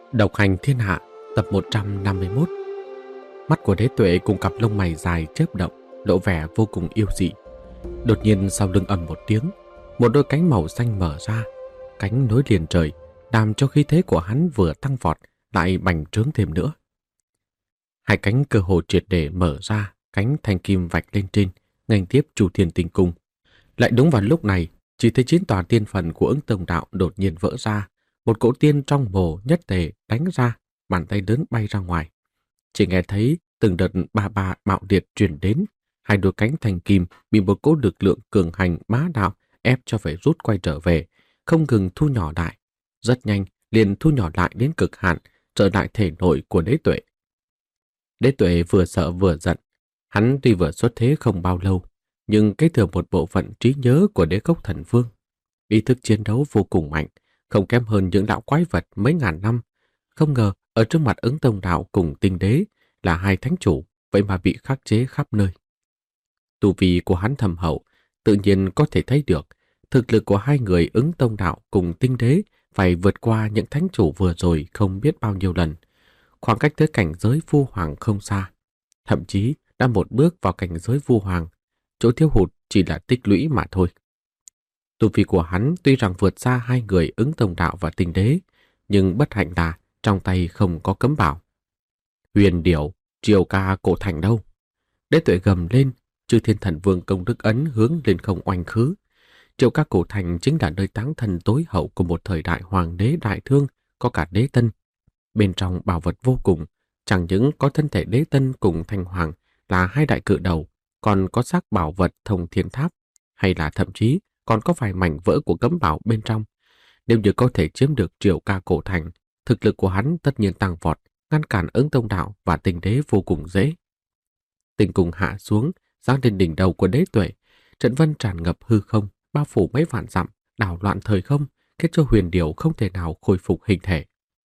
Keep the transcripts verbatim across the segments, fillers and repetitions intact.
Độc hành thiên hạ, tập một trăm năm mươi mốt. Mắt của Đế Tuệ cùng cặp lông mày dài chớp động, lộ vẻ vô cùng yêu dị. Đột nhiên sau lưng ầm một tiếng, một đôi cánh màu xanh mở ra, cánh nối liền trời, làm cho khí thế của hắn vừa tăng vọt lại bành trướng thêm nữa. Hai cánh cơ hồ triệt để mở ra, cánh thanh kim vạch lên trên, nghênh tiếp Chu Thiên Tinh Cung. Lại đúng vào lúc này, chỉ thấy chín tòa tiên phần của Ứng Tông Đạo đột nhiên vỡ ra, một cỗ tiên trong mồ nhất tề đánh ra, bàn tay lớn bay ra ngoài. Chỉ nghe thấy từng đợt ba ba bạo liệt truyền đến, hai đôi cánh thanh kim bị một cỗ lực lượng cường hành bá đạo ép cho phải rút quay trở về, không ngừng thu nhỏ lại. Rất nhanh, liền thu nhỏ lại đến cực hạn, trở lại thể nội của Đế Tuệ. Đế Tuệ vừa sợ vừa giận. Hắn tuy vừa xuất thế không bao lâu, nhưng kế thừa một bộ phận trí nhớ của Đế Cốc Thần Vương. Ý thức chiến đấu vô cùng mạnh, không kém hơn những đạo quái vật mấy ngàn năm. Không ngờ, ở trước mặt Ứng Tông Đạo cùng Tinh Đế là hai thánh chủ, vậy mà bị khắc chế khắp nơi. Tu vi của hắn thâm hậu, tự nhiên có thể thấy được thực lực của hai người Ứng Tông Đạo cùng Tinh Đế phải vượt qua những thánh chủ vừa rồi không biết bao nhiêu lần. Khoảng cách tới cảnh giới Vu Hoàng không xa, thậm chí đã một bước vào cảnh giới Vu Hoàng, chỗ thiếu hụt chỉ là tích lũy mà thôi. Tu vi của hắn tuy rằng vượt xa hai người Ứng Tông Đạo và Tinh Đế, nhưng bất hạnh là trong tay không có cấm bảo. Huyền Điểu, Triều Ca Cổ Thành đâu? Đế Tuệ gầm lên, Chư Thiên Thần Vương công đức ấn hướng lên không oanh khứ. Triều Ca Cổ Thành chính là nơi táng thân tối hậu của một thời đại hoàng đế đại thương, có cả đế tân. Bên trong bảo vật vô cùng, chẳng những có thân thể đế tân cùng Thanh Hoàng là hai đại cự đầu, còn có xác bảo vật Thông Thiên Tháp, hay là thậm chí còn có vài mảnh vỡ của cấm bảo bên trong. Nếu như có thể chiếm được Triều Ca Cổ Thành, thực lực của hắn tất nhiên tăng vọt, ngăn cản Ứng Tông Đạo và Tinh Đế vô cùng dễ. Tinh cung hạ xuống, giáng lên đỉnh đầu của Đế Tuệ, trận vân tràn ngập hư không, bao phủ mấy vạn dặm, đảo loạn thời không, khiến cho Huyền Điểu không thể nào khôi phục hình thể.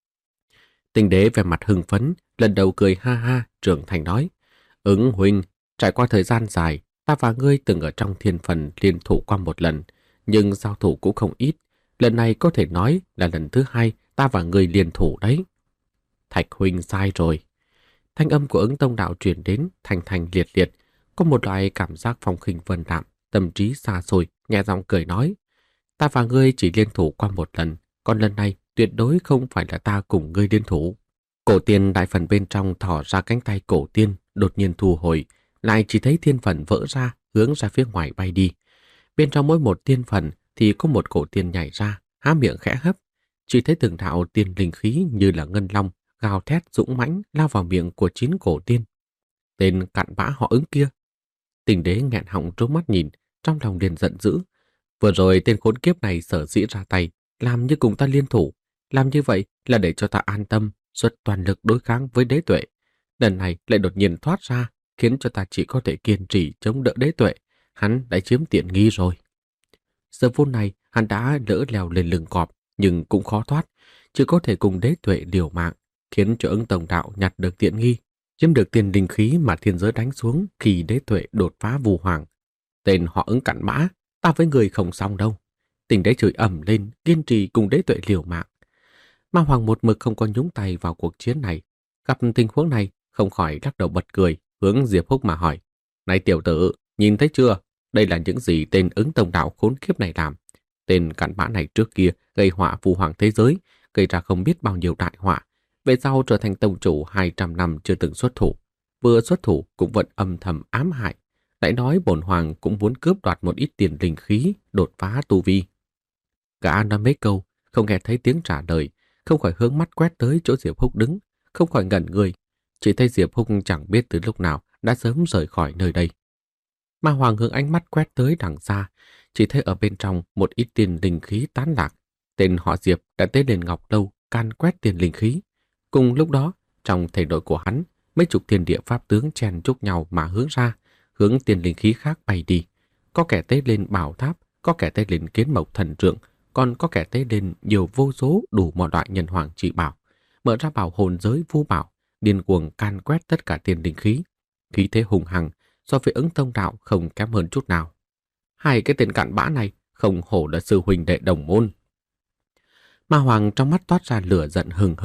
Tinh Đế về mặt hưng phấn, lần đầu cười ha ha, trưởng thành nói: Ứng huynh, trải qua thời gian dài, ta và ngươi từng ở trong thiên phần liên thủ qua một lần, nhưng giao thủ cũng không ít. Lần này có thể nói là lần thứ hai ta và ngươi liên thủ đấy. Thạch huynh sai rồi. Thanh âm của Ứng Tông Đạo truyền đến thành thành liệt liệt, có một loại cảm giác phong khinh vân đạm, tâm trí xa xôi, nhẹ giọng cười nói: Ta và ngươi chỉ liên thủ qua một lần, còn lần này tuyệt đối không phải là ta cùng ngươi liên thủ. Cổ tiên đại phần bên trong thỏ ra cánh tay cổ tiên, đột nhiên thu hồi, lại chỉ thấy thiên phần vỡ ra, hướng ra phía ngoài bay đi. Bên trong mỗi một tiên phần thì có một cổ tiên nhảy ra, há miệng khẽ hấp. Chỉ thấy từng đạo tiên linh khí như là ngân long, gào thét dũng mãnh lao vào miệng của chín cổ tiên. Tên cặn bã họ Ứng kia. Tinh Đế nghẹn họng trố mắt nhìn, trong lòng liền giận dữ. Vừa rồi tên khốn kiếp này sở dĩ ra tay, làm như cùng ta liên thủ. Làm như vậy là để cho ta an tâm, xuất toàn lực đối kháng với Đế Tuệ. Lần này lại đột nhiên thoát ra, khiến cho ta chỉ có thể kiên trì chống đỡ Đế Tuệ. Hắn đã chiếm tiện nghi rồi. Giờ phút này, hắn đã lỡ leo lên lưng cọp, nhưng cũng khó thoát, chỉ có thể cùng Đế Tuệ liều mạng, khiến cho Ứng Tông Đạo nhặt được tiện nghi, chiếm được tiền linh khí mà thiên giới đánh xuống khi Đế Tuệ đột phá Vu Hoàng. Tên họ Ứng cặn bã, ta với người không xong đâu. Tinh Đế chửi ầm lên, kiên trì cùng Đế Tuệ liều mạng. Ma Hoàng một mực không có nhúng tay vào cuộc chiến này, gặp tình huống này không khỏi lắc đầu bật cười, hướng Diệp Húc mà hỏi: Này tiểu tử, nhìn thấy chưa? Đây là những gì tên Ứng Tông Đạo khốn kiếp này làm. Tên cặn bã này trước kia gây họa Vu Hoàng thế giới, gây ra không biết bao nhiêu đại họa. Về sau trở thành tông chủ hai trăm năm chưa từng xuất thủ, vừa xuất thủ cũng vẫn âm thầm ám hại. Lại nói bổn hoàng cũng muốn cướp đoạt một ít tiền linh khí, đột phá tu vi. Gã nói mấy câu, không nghe thấy tiếng trả lời, không khỏi hướng mắt quét tới chỗ Diệp Húc đứng, không khỏi ngẩn người. Chỉ thấy Diệp Húc chẳng biết từ lúc nào đã sớm rời khỏi nơi đây. Ma Hoàng hướng ánh mắt quét tới đằng xa, chỉ thấy ở bên trong một ít tiền linh khí tán lạc. Tên họ Diệp đã tới đền Ngọc Lâu can quét tiền linh khí. Cùng lúc đó, trong thể nội của hắn, mấy chục thiên địa pháp tướng chen chúc nhau mà hướng ra, hướng tiền linh khí khác bay đi. Có kẻ tế lên bảo tháp, có kẻ tế lên kiến mộc thần trượng, còn có kẻ tế lên nhiều vô số đủ mọi loại nhân hoàng trị bảo, mở ra bảo hồn giới vu bảo, điên cuồng can quét tất cả tiền linh khí. Khí thế hùng hằng, so với Ứng Tông Đạo không kém hơn chút nào. Hai cái tên cặn bã này không hổ là sư huynh đệ đồng môn. Ma Hoàng trong mắt toát ra lửa giận hừng hực,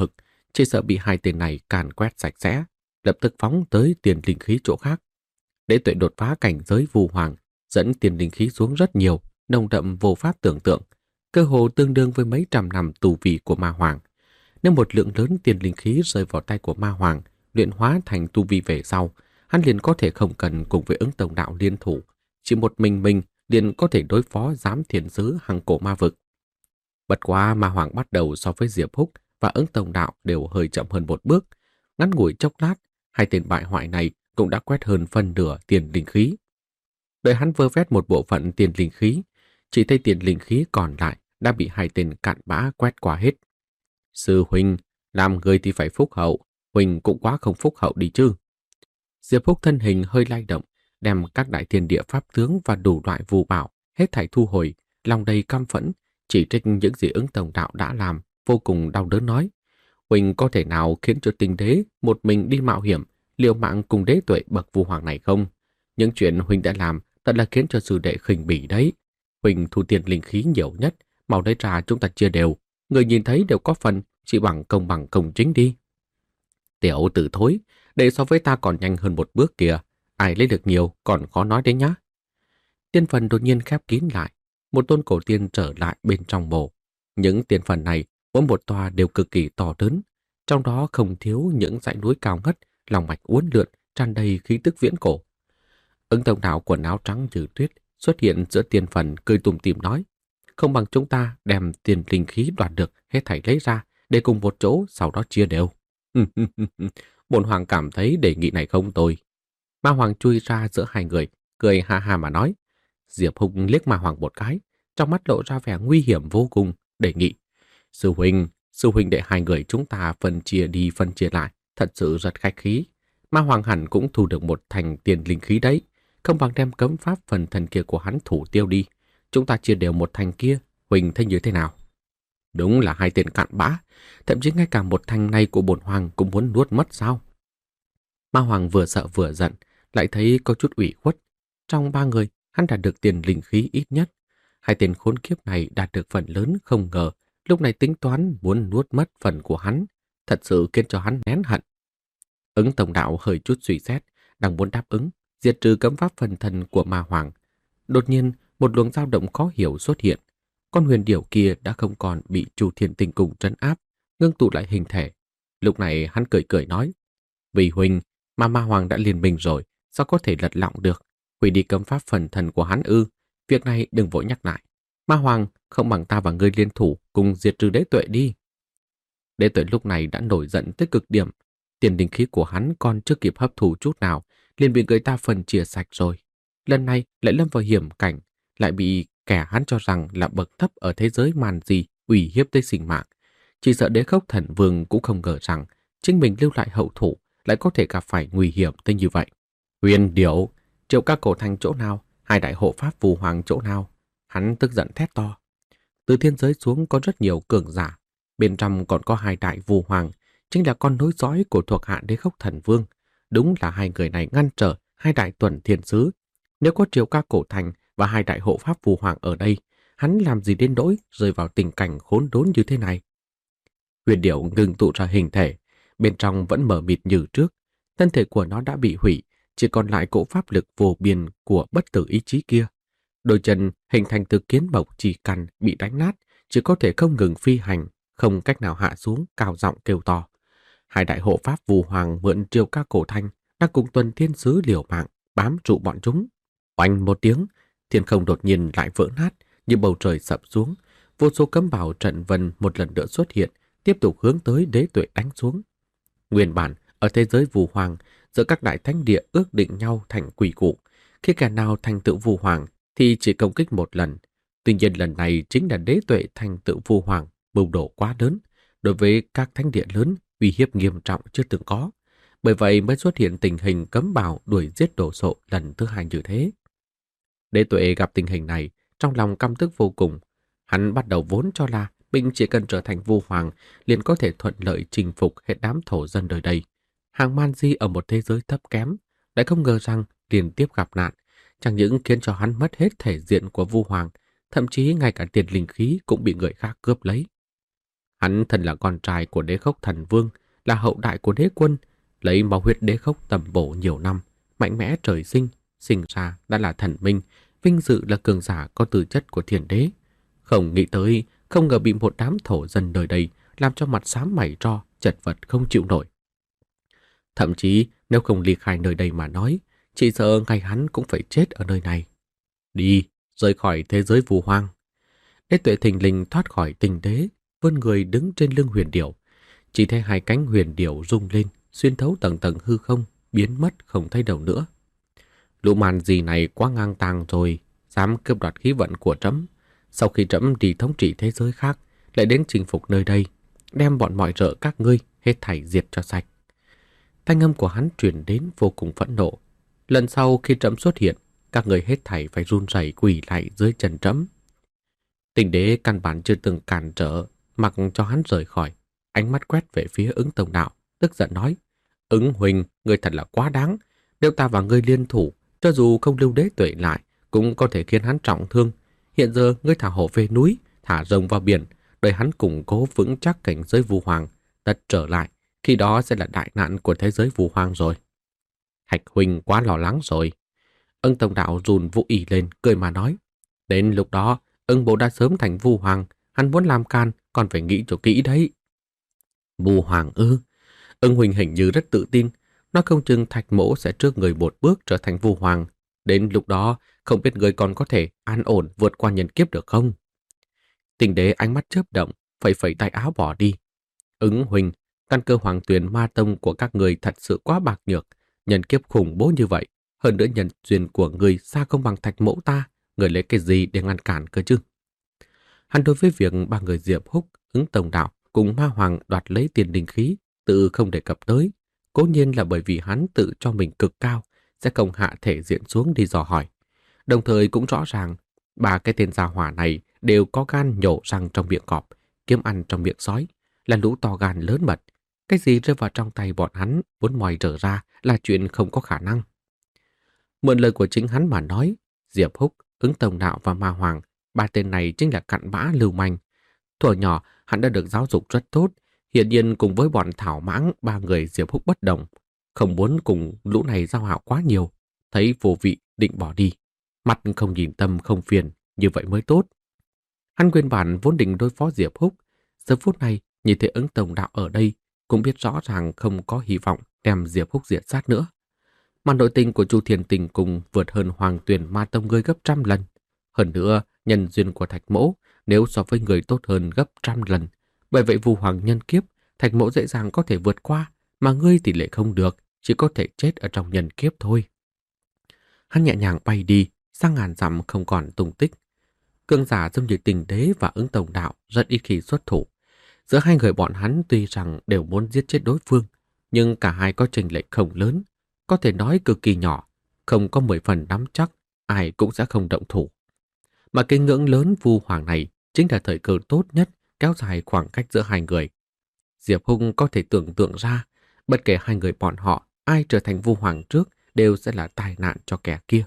chỉ sợ bị hai tên này càn quét sạch sẽ, lập tức phóng tới tiền linh khí chỗ khác. Đế Tuệ đột phá cảnh giới vu hoàng, dẫn tiền linh khí xuống rất nhiều, nồng đậm vô pháp tưởng tượng, cơ hồ tương đương với mấy trăm năm tu vi của ma hoàng. Nếu một lượng lớn tiền linh khí rơi vào tay của ma hoàng, luyện hóa thành tu vi về sau, hắn liền có thể không cần cùng với Ứng Tông Đạo liên thủ, chỉ một mình mình liền có thể đối phó giám thiền sứ Hằng Cổ Ma Vực. Bất quá ma hoàng bắt đầu so với Diệp Húc và Ứng Tông Đạo đều hơi chậm hơn một bước. Ngắn ngủi chốc lát, hai tên bại hoại này cũng đã quét hơn phân nửa tiền linh khí. Đợi hắn vơ vét một bộ phận tiền linh khí, chỉ thấy tiền linh khí còn lại đã bị hai tên cặn bã quét qua hết. Sư huynh, làm người thì phải phúc hậu, huynh cũng quá không phúc hậu đi chứ. Diệp Húc thân hình hơi lay động, đem các đại thiên địa pháp tướng và đủ loại phù bảo hết thảy thu hồi, lòng đầy căm phẫn, chỉ trích những gì Ứng Tông Đạo đã làm, vô cùng đau đớn nói: huynh có thể nào khiến cho Tinh Đế một mình đi mạo hiểm, liều mạng cùng Đế Tuệ bậc vu hoàng này không? Những chuyện huynh đã làm thật là khiến cho sư đệ khinh bỉ đấy. Huynh thu tiền linh khí nhiều nhất, mau lấy ra chúng ta chia đều, người nhìn thấy đều có phần, chỉ bằng công bằng công chính đi. Tiểu tử thối, để so với ta còn nhanh hơn một bước kìa, ai lấy được nhiều còn khó nói đấy nhá. Tiên phần đột nhiên khép kín lại, một tôn cổ tiên trở lại bên trong mộ. Những tiên phần này mỗi một tòa đều cực kỳ to lớn, trong đó không thiếu những dãy núi cao ngất, lòng mạch uốn lượn, tràn đầy khí tức viễn cổ. Ứng Tông Đạo quần áo trắng như tuyết xuất hiện giữa tiên phần, cười tủm tỉm nói: không bằng chúng ta đem tiền linh khí đoạt được hết thảy lấy ra để cùng một chỗ, sau đó chia đều. Bổn hoàng cảm thấy đề nghị này không tồi. Ma hoàng chui ra giữa hai người, cười ha ha mà nói. Diệp Húc liếc ma hoàng một cái, trong mắt lộ ra vẻ nguy hiểm vô cùng, đề nghị: sư huynh, sư huynh để hai người chúng ta phân chia đi phân chia lại, thật sự rất khách khí. Ma hoàng hẳn cũng thu được một thành tiền linh khí đấy, không bằng đem cấm pháp phần thần kia của hắn thủ tiêu đi. Chúng ta chia đều một thành kia, huynh thấy như thế nào? Đúng là hai tên cặn bã, thậm chí ngay cả một thành này của bổn hoàng cũng muốn nuốt mất sao? Ma hoàng vừa sợ vừa giận, lại thấy có chút ủy khuất. Trong ba người, hắn đạt được tiền linh khí ít nhất. Hai tên khốn kiếp này đạt được phần lớn, không ngờ lúc này tính toán muốn nuốt mất phần của hắn, thật sự khiến cho hắn nén hận. Ứng Tông Đạo hơi chút suy xét, đang muốn đáp ứng, diệt trừ cấm pháp phần thần của ma hoàng. Đột nhiên, một luồng dao động khó hiểu xuất hiện. Con huyền điểu kia đã không còn bị Chu Thiên Tinh Cung trấn áp, ngưng tụ lại hình thể. Lúc này hắn cười cười nói: vì huynh mà ma hoàng đã liên minh rồi, sao có thể lật lọng được? Hủy đi cấm pháp phần thần của hắn ư? Việc này đừng vội nhắc lại. Ma hoàng, không bằng ta và ngươi liên thủ cùng diệt trừ Đế Tuệ đi. Đế Tuệ lúc này đã nổi giận tới cực điểm. Tiền linh khí của hắn còn chưa kịp hấp thụ chút nào, liền bị người ta phân chia sạch rồi. Lần này lại lâm vào hiểm cảnh, lại bị kẻ hắn cho rằng là bậc thấp ở thế giới màn gì uy hiếp tới sinh mạng. Chỉ sợ Đế Khốc Thần Vương cũng không ngờ rằng chính mình lưu lại hậu thủ lại có thể gặp phải nguy hiểm tới như vậy. Huyền điểu, Triệu Ca Cổ Thành chỗ nào? Hai đại hộ pháp phù hoàng chỗ nào? Hắn tức giận thét to. Từ thiên giới xuống có rất nhiều cường giả, bên trong còn có hai đại phù hoàng, chính là con nối dõi của thuộc hạ Đế Khốc Thần Vương. Đúng là hai người này ngăn trở hai đại tuần thiên sứ. Nếu có Triệu Ca Cổ Thành và hai đại hộ pháp phù hoàng ở đây, hắn làm gì đến nỗi rơi vào tình cảnh khốn đốn như thế này? Huyền điểu ngừng tụ ra hình thể, bên trong vẫn mờ mịt như trước. Thân thể của nó đã bị hủy, chỉ còn lại cỗ pháp lực vô biên của bất tử ý chí kia. Đôi chân hình thành từ kiến bộc chỉ căn bị đánh nát, chỉ có thể không ngừng phi hành, không cách nào hạ xuống, cao giọng kêu to. Hai đại hộ pháp phù hoàng mượn Triệu Ca Cổ Thành đang cùng tuần thiên sứ liều mạng bám trụ bọn chúng. Oanh một tiếng, thiên không đột nhiên lại vỡ nát, như bầu trời sập xuống. Vô số cấm bảo trận vân một lần nữa xuất hiện, tiếp tục hướng tới Đế Tuệ đánh xuống. Nguyên bản ở thế giới phù hoàng, giữa các đại thánh địa ước định nhau thành quỷ cụ. Khi kẻ nào thành tựu phù hoàng thì chỉ công kích một lần. Tuy nhiên lần này chính là Đế Tuệ thành tựu phù hoàng, mưu đồ quá lớn, đối với các thánh địa lớn uy hiếp nghiêm trọng chưa từng có. Bởi vậy mới xuất hiện tình hình cấm bảo đuổi giết đổ sộ lần thứ hai như thế. Đế Tuệ gặp tình hình này, trong lòng căm tức vô cùng. Hắn bắt đầu vốn cho là mình chỉ cần trở thành vua hoàng liền có thể thuận lợi chinh phục hết đám thổ dân đời đây. Hàng man di ở một thế giới thấp kém, lại không ngờ rằng liên tiếp gặp nạn, chẳng những khiến cho hắn mất hết thể diện của vua hoàng, thậm chí ngay cả tiền linh khí cũng bị người khác cướp lấy. Hắn thân là con trai của đế khốc thần vương, là hậu đại của đế quân, lấy máu huyết đế khốc tầm bổ nhiều năm, mạnh mẽ trời sinh, sinh ra đã là thần minh, vinh dự là cường giả có tư chất của thiên đế. Không nghĩ tới, không ngờ bị một đám thổ dân nơi đây làm cho mặt xám mày tro, chật vật không chịu nổi. Thậm chí nếu không ly khai nơi đây mà nói, chỉ sợ ngay hắn cũng phải chết ở nơi này. Đi, rời khỏi thế giới vu hoang. Đế Tuệ thình lình thoát khỏi tình đế, vươn người đứng trên lưng huyền điểu. Chỉ thấy hai cánh huyền điểu rung lên, xuyên thấu tầng tầng hư không, biến mất không thấy đâu nữa. Lũ màn gì này quá ngang tàng rồi, dám cướp đoạt khí vận của trẫm. Sau khi trẫm đi thống trị thế giới khác, lại đến chinh phục nơi đây, đem bọn mọi rợ các ngươi hết thảy diệt cho sạch. Thanh âm của hắn truyền đến vô cùng phẫn nộ. Lần sau khi trẫm xuất hiện, các người hết thảy phải run rẩy quỳ lại dưới chân trẫm. Tình đế căn bản chưa từng cản trở, mặc cho hắn rời khỏi. Ánh mắt quét về phía Ứng Tông Đạo, tức giận nói: Ứng huynh, ngươi thật là quá đáng. Nếu ta và ngươi liên thủ, cho dù không lưu Đế Tuệ lại, cũng có thể khiến hắn trọng thương. Hiện giờ ngươi thả hổ về núi, thả rồng vào biển, đợi hắn củng cố vững chắc cảnh giới vu hoàng, tất trở lại, khi đó sẽ là đại nạn của thế giới vu hoàng rồi. Hạch huynh quá lo lắng rồi. Ưng Tông Đạo run vũ y lên, cười mà nói: Đến lúc đó, Ưng bộ đã sớm thành vu hoàng, hắn muốn làm can, còn phải nghĩ cho kỹ đấy. Vu hoàng ư? Ưng huynh hình như rất tự tin, nói không chừng Thạch Mỗ sẽ trước người một bước trở thành vu hoàng. Đến lúc đó, không biết người còn có thể an ổn vượt qua nhân kiếp được không? Tình đế ánh mắt chớp động, phẩy phẩy tay áo bỏ đi. Ứng huynh, căn cơ hoàng tuyền ma tông của các người thật sự quá bạc nhược, nhân kiếp khủng bố như vậy. Hơn nữa nhân duyên của người xa không bằng Thạch Mỗ ta, người lấy cái gì để ngăn cản cơ chứ? Hắn đối với việc ba người Diệp Húc, Ứng Tông Đạo cùng Ma Hoàng đoạt lấy tiền đình khí, tự không đề cập tới. Cố nhiên là bởi vì hắn tự cho mình cực cao, sẽ không hạ thể diện xuống đi dò hỏi. Đồng thời cũng rõ ràng, ba cái tên gia hỏa này đều có gan nhổ răng trong miệng cọp, kiếm ăn trong miệng sói, là lũ to gan lớn mật. Cái gì rơi vào trong tay bọn hắn muốn moi trở ra là chuyện không có khả năng. Mượn lời của chính hắn mà nói, Diệp Húc, Ứng Tông Đạo và Ma Hoàng, ba tên này chính là cặn bã lưu manh. Thuở nhỏ, hắn đã được giáo dục rất tốt, hiện nhiên cùng với bọn thảo mãng ba người Diệp Húc bất đồng, không muốn cùng lũ này giao hảo quá nhiều, thấy vô vị định bỏ đi. Mặt không nhìn tâm không phiền, như vậy mới tốt. Hắn nguyên bản vốn định đối phó Diệp Húc, giờ phút này nhìn thấy Ứng Tông Đạo ở đây, cũng biết rõ ràng không có hy vọng đem Diệp Húc diệt sát nữa. Mà nội tình của Chu Thiên Tình cùng vượt hơn Hoàng Tuyền Ma Tông ngươi gấp trăm lần. Hơn nữa, nhân duyên của Thạch Mỗ nếu so với người tốt hơn gấp trăm lần. Bởi vậy vu hoàng nhân kiếp, Thạch Mỗ dễ dàng có thể vượt qua, mà ngươi thì lại không được, chỉ có thể chết ở trong nhân kiếp thôi. Hắn nhẹ nhàng bay đi, sang ngàn dặm không còn tung tích. Cường giả giống như Tình Đế và Ứng Tông Đạo rất ít khi xuất thủ. Giữa hai người bọn hắn tuy rằng đều muốn giết chết đối phương, nhưng cả hai có chênh lệch không lớn, có thể nói cực kỳ nhỏ, không có mười phần nắm chắc, ai cũng sẽ không động thủ. Mà cái ngưỡng lớn vu hoàng này chính là thời cơ tốt nhất kéo dài khoảng cách giữa hai người. Diệp Hùng có thể tưởng tượng ra, bất kể hai người bọn họ ai trở thành vu hoàng trước đều sẽ là tai nạn cho kẻ kia.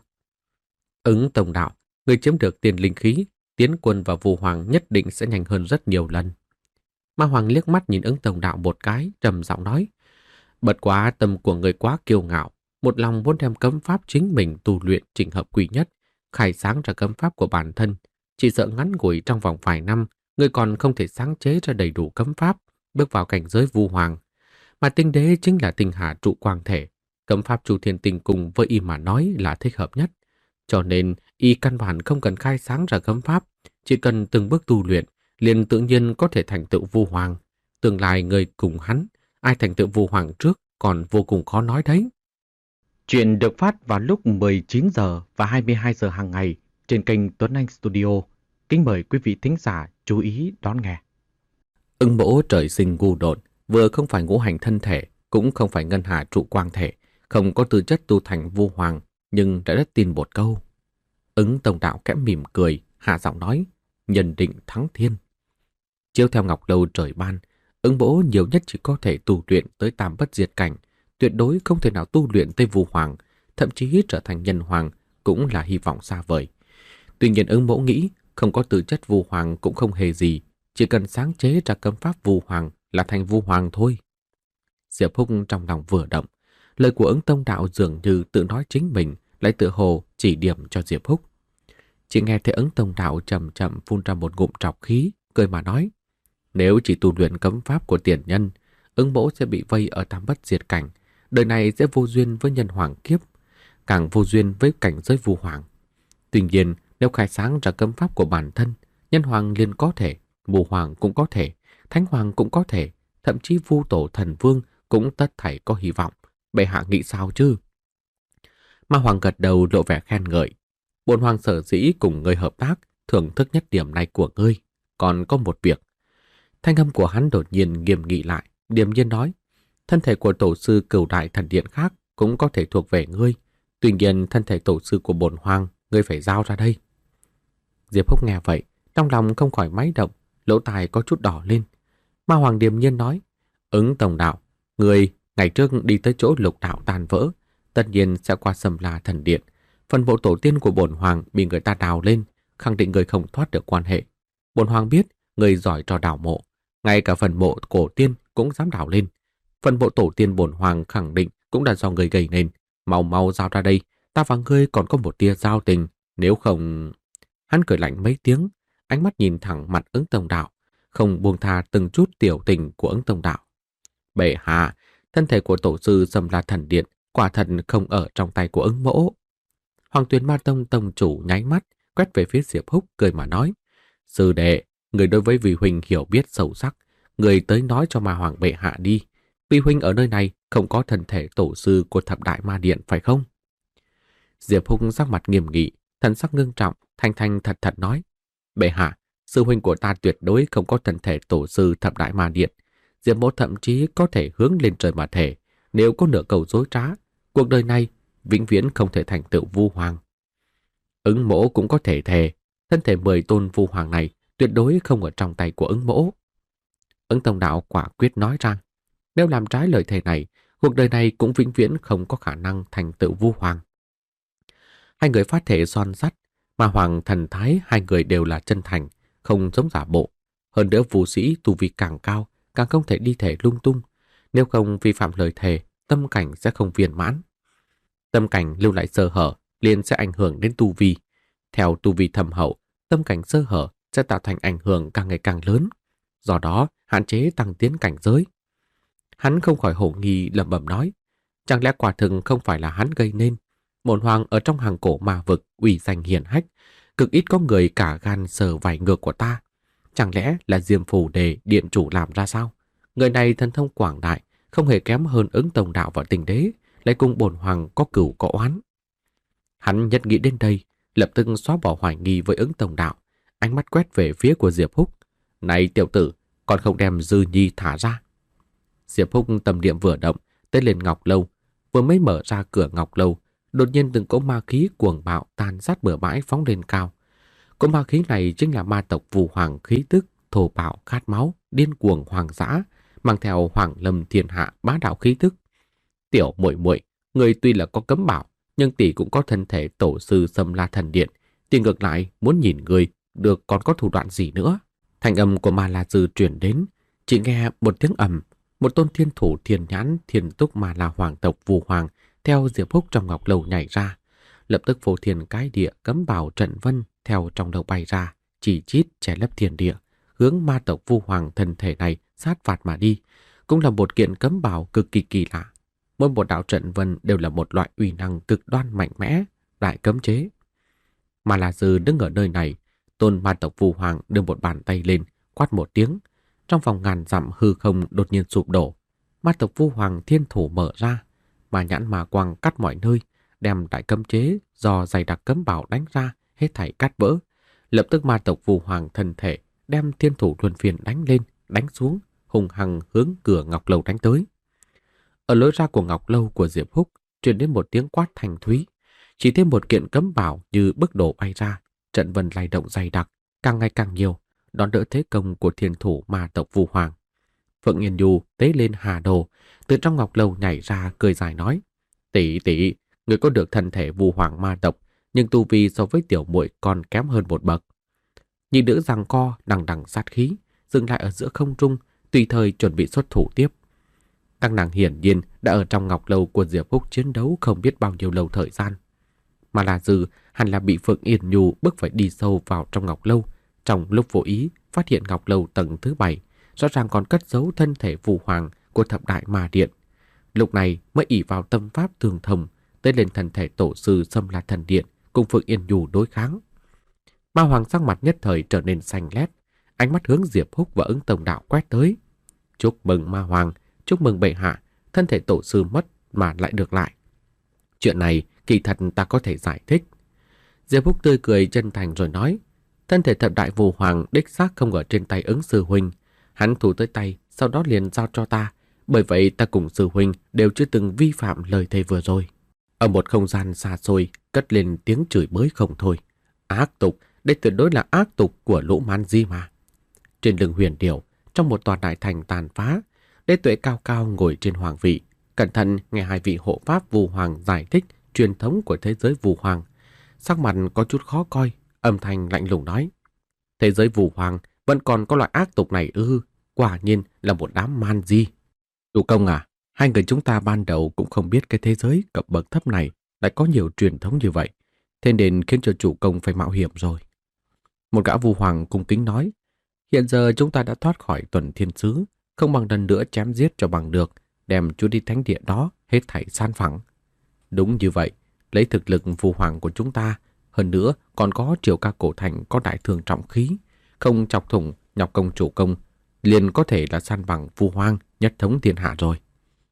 Ứng Tông Đạo, người chiếm được tiền linh khí, tiến quân vào vu hoàng nhất định sẽ nhanh hơn rất nhiều lần. Ma Hoàng liếc mắt nhìn Ứng Tông Đạo một cái, trầm giọng nói: Bất quá tâm của người quá kiêu ngạo, một lòng muốn đem cấm pháp chính mình tu luyện chỉnh hợp quỷ nhất, khai sáng ra cấm pháp của bản thân. Chỉ sợ ngắn ngủi trong vòng vài năm, người còn không thể sáng chế ra đầy đủ cấm pháp, bước vào cảnh giới vu hoàng. Mà Tinh Đế chính là tinh hà trụ quang thể, cấm pháp Chu Thiên Tinh cùng với y mà nói là thích hợp nhất. Cho nên y căn bản không cần khai sáng ra cấm pháp, chỉ cần từng bước tu luyện, liền tự nhiên có thể thành tựu vu hoàng. Tương lai người cùng hắn, ai thành tựu vu hoàng trước còn vô cùng khó nói đấy. Chuyện được phát vào lúc mười chín giờ và hai mươi hai giờ hàng ngày trên kênh Tuấn Anh Studio. Kính mời quý vị thính giả chú ý đón nghe. Ưng Mỗ trời sinh ngu độn, vừa không phải ngũ hành thân thể, cũng không phải ngân hà trụ quang thể, không có tư chất tu thành vu hoàng, nhưng đã rất tin một câu. Ứng Tông Đạo kẽm mỉm cười, hạ giọng nói: Nhân định thắng thiên. Chiếu theo Ngọc Lâu trời ban, Ưng Mỗ nhiều nhất chỉ có thể tu luyện tới tam bất diệt cảnh, tuyệt đối không thể nào tu luyện tới vu hoàng, thậm chí trở thành nhân hoàng cũng là hy vọng xa vời. Tuy nhiên Ưng Mỗ nghĩ không có tư chất vu hoàng cũng không hề gì, chỉ cần sáng chế ra cấm pháp vu hoàng là thành vu hoàng thôi. Diệp Húc trong lòng vừa động, lời của Ứng Tông Đạo dường như tự nói chính mình, lại tự hồ chỉ điểm cho Diệp Húc. Chỉ nghe thấy Ứng Tông Đạo chậm chậm phun ra một ngụm trọc khí, cười mà nói: nếu chỉ tu luyện cấm pháp của tiền nhân, Ứng mỗ sẽ bị vây ở tam bất diệt cảnh, đời này sẽ vô duyên với nhân hoàng kiếp, càng vô duyên với cảnh giới vu hoàng. Tuy nhiên, nếu khai sáng ra cấm pháp của bản thân, nhân hoàng liền có thể, vu hoàng cũng có thể, thánh hoàng cũng có thể, thậm chí vu tổ thần vương cũng tất thảy có hy vọng. Bệ hạ nghĩ sao chứ? Ma hoàng gật đầu lộ vẻ khen ngợi. Bổn hoàng sở dĩ cùng ngươi hợp tác, thưởng thức nhất điểm này của ngươi. Còn có một việc. Thanh âm của hắn đột nhiên nghiêm nghị lại, điềm nhiên nói: thân thể của tổ sư Cửu Đại Thần Điện khác cũng có thể thuộc về ngươi. Tuy nhiên thân thể tổ sư của bổn hoàng ngươi phải giao ra đây. Diệp Húc nghe vậy, trong lòng không khỏi máy động, lỗ tai có chút đỏ lên. Ma hoàng điềm nhiên nói: Ứng Tổng Đạo, ngươi ngày trước đi tới chỗ lục đạo tan vỡ, tất nhiên sẽ qua Sầm La Thần Điện. Phần mộ tổ tiên của bổn hoàng bị người ta đào lên, khẳng định người không thoát được quan hệ. Bổn hoàng biết người giỏi trò đào mộ, ngay cả phần mộ cổ tiên cũng dám đào lên. Phần mộ tổ tiên bổn hoàng khẳng định cũng là do người gây nên. Mau mau giao ra đây, ta và ngươi còn có một tia giao tình, nếu không... Hắn cười lạnh mấy tiếng, ánh mắt nhìn thẳng mặt Ứng Tông Đạo, không buông tha từng chút tiểu tình của Ứng Tông Đạo. Bệ hạ, thân thể của tổ sư Sầm La Thần Điện quả thật không ở trong tay của Ứng mỗ. Hoàng Tuyền Ma Tông tông chủ nháy mắt, quét về phía Diệp Húc cười mà nói: sư đệ, người đối với vị huynh hiểu biết sâu sắc, người tới nói cho Ma Hoàng bệ hạ đi. Vị huynh ở nơi này không có thân thể tổ sư của Thập Đại Ma Điện phải không? Diệp Húc sắc mặt nghiêm nghị, thần sắc ngưng trọng, thanh thanh thật thật nói: bệ hạ, sư huynh của ta tuyệt đối không có thân thể tổ sư Thập Đại Ma Điện. Diệp mỗ thậm chí có thể hướng lên trời mà thể, nếu có nửa câu dối trá, cuộc đời này vĩnh viễn không thể thành tựu vu hoàng. Ứng mỗ cũng có thể thề, thân thể mười tôn vu hoàng này tuyệt đối không ở trong tay của Ứng mỗ. Ứng Tông Đạo quả quyết nói rằng, nếu làm trái lời thề này, cuộc đời này cũng vĩnh viễn không có khả năng thành tựu vu hoàng. Hai người phát thể son sắt, mà hoàng thần thái hai người đều là chân thành, không giống giả bộ. Hơn nữa vu sĩ tu vi càng cao, càng không thể đi thể lung tung. Nếu không vi phạm lời thề, tâm cảnh sẽ không viên mãn. Tâm cảnh lưu lại sơ hở, liền sẽ ảnh hưởng đến tu vi. Theo tu vi thâm hậu, tâm cảnh sơ hở sẽ tạo thành ảnh hưởng càng ngày càng lớn. Do đó, hạn chế tăng tiến cảnh giới. Hắn không khỏi hổ nghi lẩm bẩm nói, chẳng lẽ quả thực không phải là hắn gây nên? Bổn hoàng ở trong hàng cổ ma vực uy danh hiển hách, cực ít có người cả gan sờ vảy ngược của ta. Chẳng lẽ là Diêm Phù Đề điện chủ làm ra sao? Người này thần thông quảng đại, không hề kém hơn Ứng Tông Đạo và Tình Đế, lại cùng bổn hoàng có cửu có oán. Hắn nhất nghĩ đến đây, lập tức xóa bỏ hoài nghi với Ứng Tông Đạo, ánh mắt quét về phía của Diệp Húc. Này tiểu tử, còn không đem Dư Nhi thả ra. Diệp Húc tâm niệm vừa động, tới lên Ngọc Lâu, vừa mới mở ra cửa Ngọc Lâu, đột nhiên từng cỗ ma khí cuồng bạo tan sát bừa bãi phóng lên cao. Cỗ ma khí này chính là ma tộc Vu Hoàng khí tức thô bạo khát máu, điên cuồng hoàng dã, mang theo Hoàng Lâm thiên hạ bá đạo khí tức. Tiểu muội muội, người tuy là có cấm bảo, nhưng tỷ cũng có thân thể tổ sư Sầm La Thần Điện, tỷ ngược lại muốn nhìn người được còn có thủ đoạn gì nữa. Thanh âm của Ma La Dư truyền đến, chỉ nghe một tiếng ầm, một tôn thiên thủ thiên nhãn thiên túc Ma La hoàng tộc Vu Hoàng theo Diệp Húc trong Ngọc Lâu nhảy ra, lập tức phô thiên cái địa cấm bảo trận vân theo trong đầu bay ra, chỉ chít che lấp thiên địa, hướng ma tộc Vu Hoàng thân thể này sát phạt mà đi, cũng là một kiện cấm bảo cực kỳ kỳ lạ. Mỗi một đạo trận vân đều là một loại uy năng cực đoan mạnh mẽ, đại cấm chế. Mà là Dư đứng ở nơi này, tôn ma tộc Vu Hoàng đưa một bàn tay lên, quát một tiếng, trong vòng ngàn dặm hư không đột nhiên sụp đổ. Ma tộc Vu Hoàng thiên thủ mở ra, mà nhãn mà quang cắt mọi nơi, đem đại cấm chế do dày đặc cấm bảo đánh ra hết thảy cắt vỡ. Lập tức ma tộc Vu Hoàng thân thể đem thiên thủ luân phiên đánh lên, đánh xuống, hùng hăng hướng cửa Ngọc Lâu đánh tới. Ở lối ra của Ngọc Lâu của Diệp Húc truyền đến một tiếng quát thanh thúy, chỉ thêm một kiện cấm bảo như bức đổ bay ra, trận vân lay động dày đặc, càng ngày càng nhiều, đón đỡ thế công của thiên thủ ma tộc Vu Hoàng. Phượng Yên Nhu tế lên hà đồ, từ trong Ngọc Lâu nhảy ra cười dài nói: tỷ tỷ, người có được thân thể Vu Hoàng ma tộc, nhưng tu vi so với tiểu muội còn kém hơn một bậc. Nhị nữ giằng co đằng đằng sát khí, dừng lại ở giữa không trung, tùy thời chuẩn bị xuất thủ tiếp. Các nàng hiển nhiên đã ở trong ngọc lâu của Diệp Húc chiến đấu không biết bao nhiêu lâu thời gian. Mà là Dư hẳn là bị Phượng Yên Nhu bức phải đi sâu vào trong ngọc lâu. Trong lúc vô ý phát hiện ngọc lâu tầng thứ bảy rõ ràng còn cất giấu thân thể phù hoàng của thập đại ma điện. Lúc này mới ỷ vào tâm pháp thường thông tới lên thân thể tổ sư Xâm La Thần Điện cùng Phượng Yên Nhu đối kháng. Ma hoàng sắc mặt nhất thời trở nên xanh lét, ánh mắt hướng Diệp Húc và Ứng Tông Đạo quét tới. Chúc mừng ma hoàng, chúc mừng bệ hạ, thân thể tổ sư mất mà lại được lại. Chuyện này kỳ thật ta có thể giải thích. Diệp Húc tươi cười chân thành rồi nói, thân thể thập đại phù hoàng đích xác không ở trên tay Ứng sư huynh, hắn thủ tới tay, sau đó liền giao cho ta, bởi vậy ta cùng sư huynh đều chưa từng vi phạm lời thề vừa rồi. Ở một không gian xa xôi, cất lên tiếng chửi bới không thôi. Ác tục, đây tuyệt đối là ác tục của lũ man di mà. Trên lưng Huyền Điểu, trong một tòa đại thành tàn phá, Đế Tuệ cao cao ngồi trên hoàng vị, cẩn thận nghe hai vị hộ pháp Vu Hoàng giải thích truyền thống của thế giới Vu Hoàng. Sắc mặt có chút khó coi, âm thanh lạnh lùng nói: thế giới Vu Hoàng vẫn còn có loại ác tục này ư? Quả nhiên là một đám man di. Chủ công à, hai người chúng ta ban đầu cũng không biết cái thế giới cấp bậc thấp này lại có nhiều truyền thống như vậy, thế nên khiến cho chủ công phải mạo hiểm rồi. Một gã Vu Hoàng cung kính nói: hiện giờ chúng ta đã thoát khỏi Tuần Thiên Sứ, không bằng lần nữa chém giết cho bằng được, đem chú đi thánh địa đó hết thảy san phẳng. Đúng như vậy, lấy thực lực Vu Hoàng của chúng ta, hơn nữa còn có Triều Ca Cổ Thành có đại thương trọng khí, không chọc thủng nhọc công chủ công, liền có thể là san bằng Vu Hoàng, nhất thống thiên hạ rồi.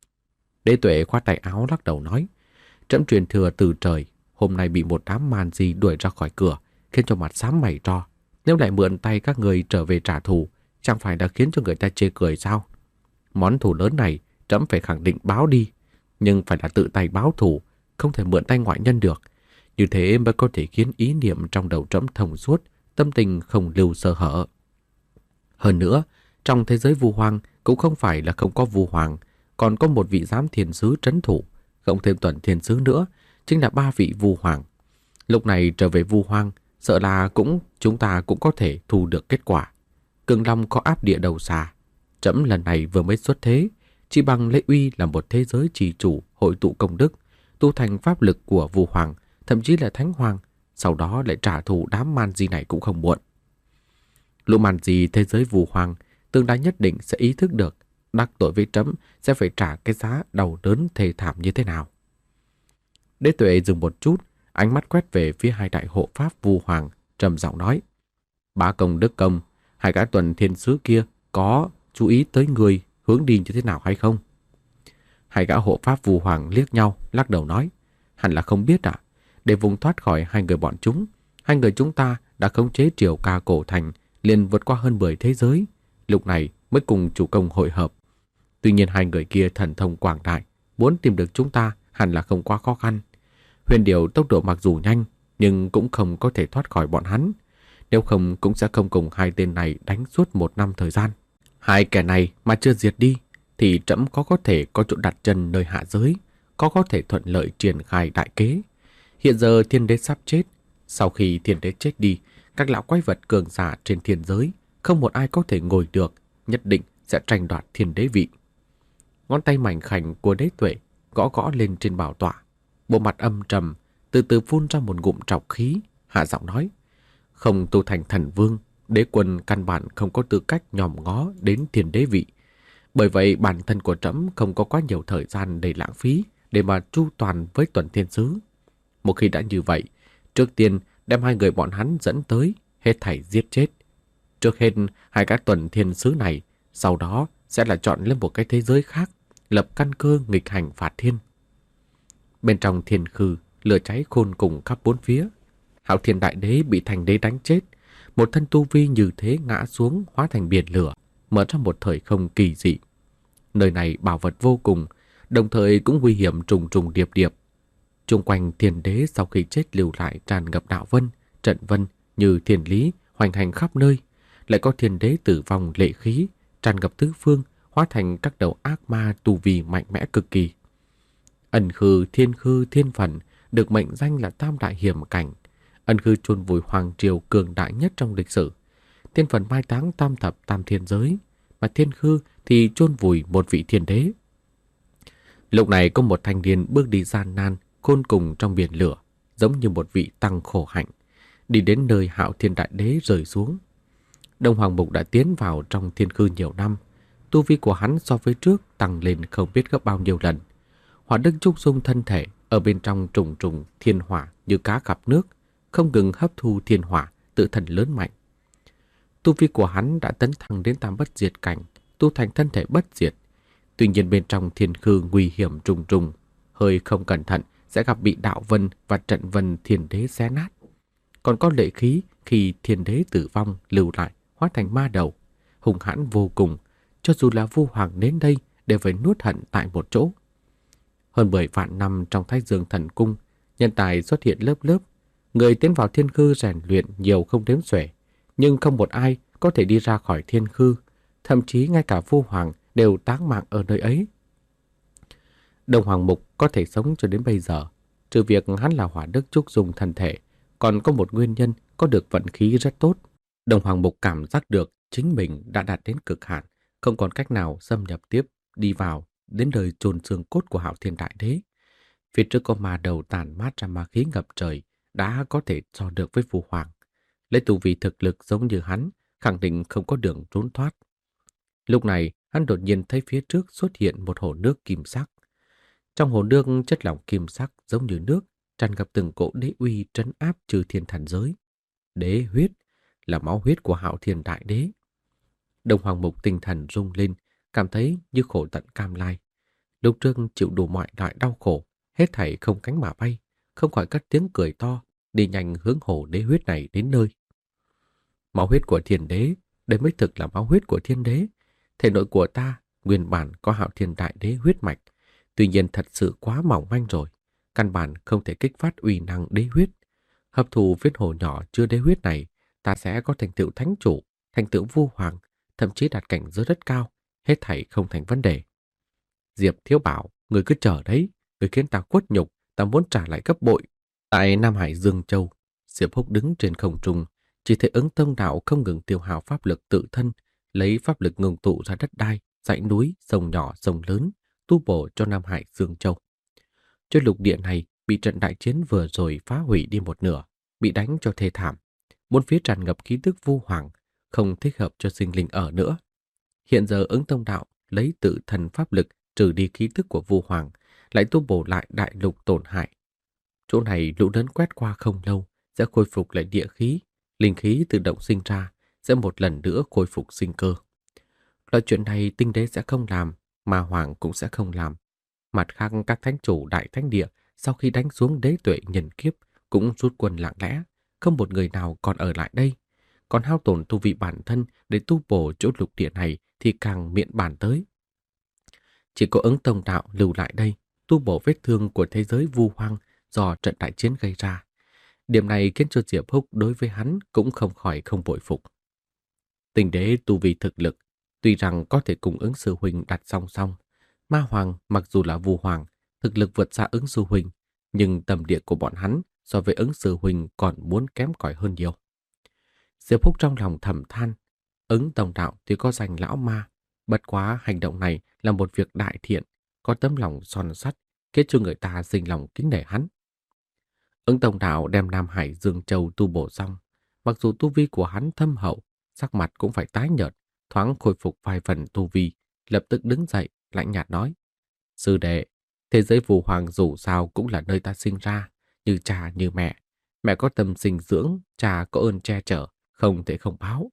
Đế Tuệ khoát tay áo lắc đầu nói: trẫm truyền thừa từ trời, hôm nay bị một đám man di đuổi ra khỏi cửa, khiến cho mặt xám mày tro. Nếu lại mượn tay các người trở về trả thù, chẳng phải đã khiến cho người ta chê cười sao? Món thù lớn này trẫm phải khẳng định báo đi, nhưng phải là tự tay báo thù, không thể mượn tay ngoại nhân được. Như thế mới có thể khiến ý niệm trong đầu trẫm thông suốt, tâm tình không lưu sơ hở. Hơn nữa, trong thế giới Vu Hoàng cũng không phải là không có Vu Hoàng, còn có một vị giám thiên sứ trấn thủ, cộng thêm Tuần Thiên Sứ nữa, chính là ba vị Vu Hoàng. Lúc này trở về Vu Hoàng, sợ là cũng chúng ta cũng có thể thu được kết quả. Cường Long có áp địa đầu xà, trẫm lần này vừa mới xuất thế, chỉ bằng Lê Uy là một thế giới trì chủ hội tụ công đức, tu thành pháp lực của Vu Hoàng, thậm chí là Thánh Hoàng, sau đó lại trả thù đám man di này cũng không muộn. Lũ man di thế giới Vu Hoàng tương lai nhất định sẽ ý thức được đắc tội với trẫm sẽ phải trả cái giá đau đớn thê thảm như thế nào. Đế Tuệ dừng một chút, ánh mắt quét về phía hai đại hộ pháp Vu Hoàng, trầm giọng nói: bá công đức công, hai gã Tuần Thiên Sứ kia có chú ý tới người hướng đi như thế nào hay không? Hai gã hộ pháp Vu Hoàng liếc nhau, lắc đầu nói: hẳn là không biết ạ. Để vùng thoát khỏi hai người bọn chúng, hai người chúng ta đã khống chế Triều Ca Cổ Thành, liền vượt qua hơn mười thế giới, lúc này mới cùng chủ công hội hợp. Tuy nhiên hai người kia thần thông quảng đại, muốn tìm được chúng ta hẳn là không quá khó khăn. Huyền Điểu tốc độ mặc dù nhanh, nhưng cũng không có thể thoát khỏi bọn hắn. Nếu không cũng sẽ không cùng hai tên này đánh suốt một năm thời gian. Hai kẻ này mà chưa diệt đi, thì trẫm có có thể có chỗ đặt chân nơi hạ giới, có có thể thuận lợi triển khai đại kế. Hiện giờ thiên đế sắp chết, sau khi thiên đế chết đi, các lão quái vật cường giả trên thiên giới không một ai có thể ngồi được, nhất định sẽ tranh đoạt thiên đế vị. Ngón tay mảnh khảnh của Đế Tuệ gõ gõ lên trên bảo tọa, bộ mặt âm trầm, từ từ phun ra một ngụm trọc khí, hạ giọng nói: không tu thành thần vương, đế quân căn bản không có tư cách nhòm ngó đến thiên đế vị. Bởi vậy bản thân của trẫm không có quá nhiều thời gian để lãng phí để mà chu toàn với Tuần Thiên Sứ. Một khi đã như vậy, trước tiên đem hai người bọn hắn dẫn tới, hết thảy giết chết. Trước hết hai cái Tuần Thiên Sứ này, sau đó sẽ là chọn lên một cái thế giới khác, lập căn cơ nghịch hành phạt thiên. Bên trong thiên khư, lửa cháy khôn cùng khắp bốn phía. Hạo Thiên Đại Đế bị thành đế đánh chết, một thân tu vi như thế ngã xuống hóa thành biển lửa, mở ra một thời không kỳ dị. Nơi này bảo vật vô cùng, đồng thời cũng nguy hiểm trùng trùng điệp điệp. Trung quanh thiên đế sau khi chết lưu lại tràn ngập đạo vân, trận vân như thiên lý hoành hành khắp nơi, lại có thiên đế tử vong lệ khí tràn ngập tứ phương, hóa thành các đầu ác ma tu vi mạnh mẽ cực kỳ. Ẩn khư, thiên khư, thiên phần được mệnh danh là tam đại hiểm cảnh. Ẩn khư chôn vùi hoàng triều cường đại nhất trong lịch sử. tiên phần mai táng tam thập tam thiên giới, mà thiên khư thì chôn vùi một vị thiên đế. Lúc này có một thanh niên bước đi gian nan, khôn cùng trong biển lửa, giống như một vị tăng khổ hạnh, đi đến nơi Hạo Thiên Đại Đế rơi xuống. Đông Hoàng Mục đã tiến vào trong thiên khư nhiều năm, tu vi của hắn so với trước tăng lên không biết gấp bao nhiêu lần. Hỏa đức trúc dung thân thể ở bên trong trùng trùng thiên hỏa như cá gặp nước, không ngừng hấp thu thiên hỏa, tự thần lớn mạnh. Tu vi của hắn đã tấn thăng đến tam bất diệt cảnh, tu thành thân thể bất diệt. Tuy nhiên bên trong thiên khư nguy hiểm trùng trùng, hơi không cẩn thận sẽ gặp bị đạo vân và trận vân thiên đế xé nát. Còn có lệ khí khi thiên đế tử vong lưu lại hóa thành ma đầu, hung hãn vô cùng, cho dù là Vu Hoàng đến đây đều phải nuốt hận tại một chỗ. Hơn mười vạn năm trong Thái Dương Thần Cung, nhân tài xuất hiện lớp lớp, người tiến vào thiên khư rèn luyện nhiều không đếm xuể, nhưng không một ai có thể đi ra khỏi thiên khư, thậm chí ngay cả Vu Hoàng đều táng mạng ở nơi ấy. Đông Hoàng Mục có thể sống cho đến bây giờ, trừ việc hắn là hỏa đức trúc dung thân thể, còn có một nguyên nhân có được vận khí rất tốt. Đông Hoàng Mục cảm giác được chính mình đã đạt đến cực hạn, không còn cách nào xâm nhập tiếp, đi vào đến đời chôn xương cốt của Hạo Thiên Đại Đế. Phía trước có ma đầu tản mát ra ma khí ngập trời, đã có thể so được với Vu Hoàng. Lấy tu vi thực lực giống như hắn, khẳng định không có đường trốn thoát. Lúc này, hắn đột nhiên thấy phía trước xuất hiện một hồ nước kim sắc. Trong hồ nước chất lỏng kim sắc giống như nước, tràn ngập từng cỗ đế uy trấn áp trừ thiên thần giới. Đế huyết là máu huyết của Hạo Thiên Đại Đế. Đông Hoàng Mục tinh thần rung lên, cảm thấy như khổ tận cam lai. Lúc trước chịu đủ mọi loại đau khổ, hết thảy không cánh mà bay, không khỏi cất tiếng cười to, đi nhanh hướng hồ đế huyết này đến nơi. Máu huyết của thiên đế, đây mới thực là máu huyết của thiên đế. Thể nội của ta nguyên bản có Hạo Thiên Đại Đế huyết mạch, tuy nhiên thật sự quá mỏng manh rồi, căn bản không thể kích phát uy năng đế huyết. Hấp thụ viên hồ nhỏ chứa đế huyết này, ta sẽ có thành tựu thánh chủ, thành tựu Vu Hoàng, thậm chí đạt cảnh giới rất cao, hết thảy không thành vấn đề. Diệp Thiếu Bảo, người cứ chờ đấy, người khiến ta quất nhục, ta muốn trả lại gấp bội. Tại Nam Hải Dương Châu, Diệp Húc đứng trên không trung, chỉ thấy Ứng Tông Đạo không ngừng tiêu hao pháp lực tự thân, lấy pháp lực ngưng tụ ra đất đai, dãy núi, sông nhỏ, sông lớn, tu bổ cho Nam Hải Dương Châu. Cho lục địa này bị trận đại chiến vừa rồi phá hủy đi một nửa, bị đánh cho thê thảm. Bốn phía tràn ngập khí tức Vu Hoàng, không thích hợp cho sinh linh ở nữa. Hiện giờ Ứng Tông Đạo lấy tự thần pháp lực trừ đi khí tức của Vu Hoàng, lại tu bổ lại đại lục tổn hại. Chỗ này lũ lớn quét qua không lâu sẽ khôi phục lại địa khí, linh khí tự động sinh ra sẽ một lần nữa khôi phục sinh cơ. Loại chuyện này tinh đế sẽ không làm, mà Hoàng cũng sẽ không làm. Mặt khác, các thánh chủ đại thánh địa sau khi đánh xuống đế tuệ nhân kiếp cũng rút quân lặng lẽ, không một người nào còn ở lại đây. Còn hao tổn tu vị bản thân để tu bổ chỗ lục địa này thì càng miệng bàn tới. Chỉ có Ứng Tông Đạo lưu lại đây, tu bổ vết thương của thế giới Vu Hoang do trận đại chiến gây ra. Điểm này khiến cho Diệp Húc đối với hắn cũng không khỏi không bội phục. Tinh đế tu vi thực lực, tuy rằng có thể cùng Ứng sư huynh đặt song song, Ma Hoàng mặc dù là Vu Hoàng, thực lực vượt xa Ứng sư huynh, nhưng tầm địa của bọn hắn so với Ứng sư huynh còn muốn kém cỏi hơn nhiều. Diệp Húc trong lòng thầm than, Ứng Tông Đạo thì có danh lão ma, bất quá hành động này là một việc đại thiện, có tấm lòng son sắt, khiến cho người ta sinh lòng kính nể hắn. Ứng Tông Đạo đem Nam Hải Dương Châu tu bổ xong, mặc dù tu vi của hắn thâm hậu, sắc mặt cũng phải tái nhợt, thoáng khôi phục vài phần tu vi, lập tức đứng dậy, lạnh nhạt nói: Sư đệ, thế giới Vu Hoàng dù sao cũng là nơi ta sinh ra, như cha như mẹ. Mẹ có tâm sinh dưỡng, cha có ơn che chở, không thể không báo.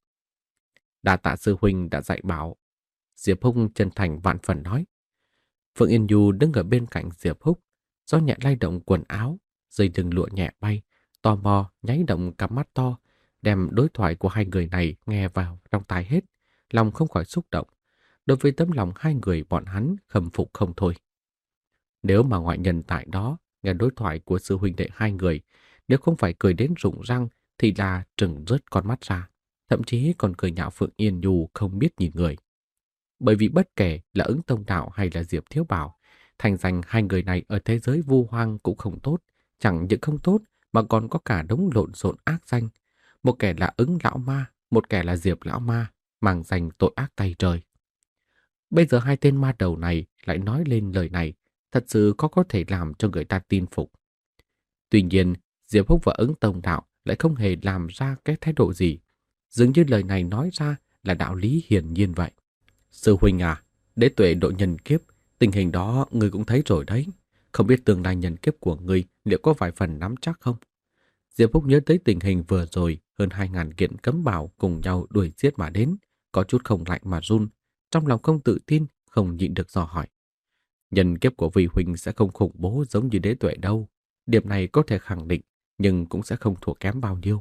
Đa tạ sư huynh đã dạy bảo. Diệp Húc chân thành vạn phần nói. Phượng Yên Nhu đứng ở bên cạnh Diệp Húc, gió nhẹ lay động quần áo, dây lưng lụa nhẹ bay, tò mò nháy động cặp mắt to, đem đối thoại của hai người này nghe vào trong tai hết, lòng không khỏi xúc động. Đối với tấm lòng hai người bọn hắn khâm phục không thôi. Nếu mà ngoại nhân tại đó nghe đối thoại của sư huynh đệ hai người, nếu không phải cười đến rụng răng thì là trừng rớt con mắt ra, thậm chí còn cười nhạo Phượng Yên Nhu không biết nhìn người. Bởi vì bất kể là Ứng Tông Đạo hay là Diệp Thiếu Bảo, thành danh hai người này ở thế giới Vu Hoang cũng không tốt, chẳng những không tốt mà còn có cả đống lộn xộn ác danh. Một kẻ là Ứng Lão Ma, một kẻ là Diệp lão ma, mang danh tội ác tay trời. Bây giờ hai tên ma đầu này lại nói lên lời này, thật sự có có thể làm cho người ta tin phục. Tuy nhiên, Diệp Húc và Ứng Tông Đạo lại không hề làm ra cái thái độ gì. Dường như lời này nói ra là đạo lý hiển nhiên vậy. Sư huynh à, đế tuệ độ nhân kiếp, tình hình đó ngươi cũng thấy rồi đấy. Không biết tương lai nhân kiếp của ngươi liệu có vài phần nắm chắc không? Diệp Húc nhớ tới tình hình vừa rồi, hơn hai ngàn kiện cấm bảo cùng nhau đuổi giết mà đến, có chút không lạnh mà run, trong lòng không tự tin, không nhịn được dò hỏi. Nhân kiếp của vị huynh sẽ không khủng bố giống như đế tuệ đâu. Điểm này có thể khẳng định, nhưng cũng sẽ không thua kém bao nhiêu.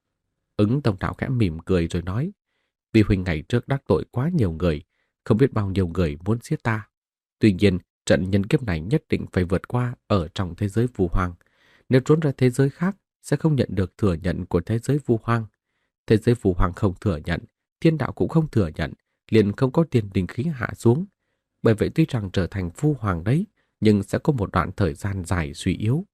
Ứng Tông Đạo khẽ mỉm cười rồi nói, vị huynh ngày trước đắc tội quá nhiều người, không biết bao nhiêu người muốn giết ta. Tuy nhiên, trận nhân kiếp này nhất định phải vượt qua ở trong thế giới vu hoang. Nếu trốn ra thế giới khác, sẽ không nhận được thừa nhận của thế giới vu hoang. Thế giới vu hoang không thừa nhận, thiên đạo cũng không thừa nhận, liền không có tiền đình khí hạ xuống. Bởi vậy tuy rằng trở thành vu hoàng đấy, nhưng sẽ có một đoạn thời gian dài suy yếu.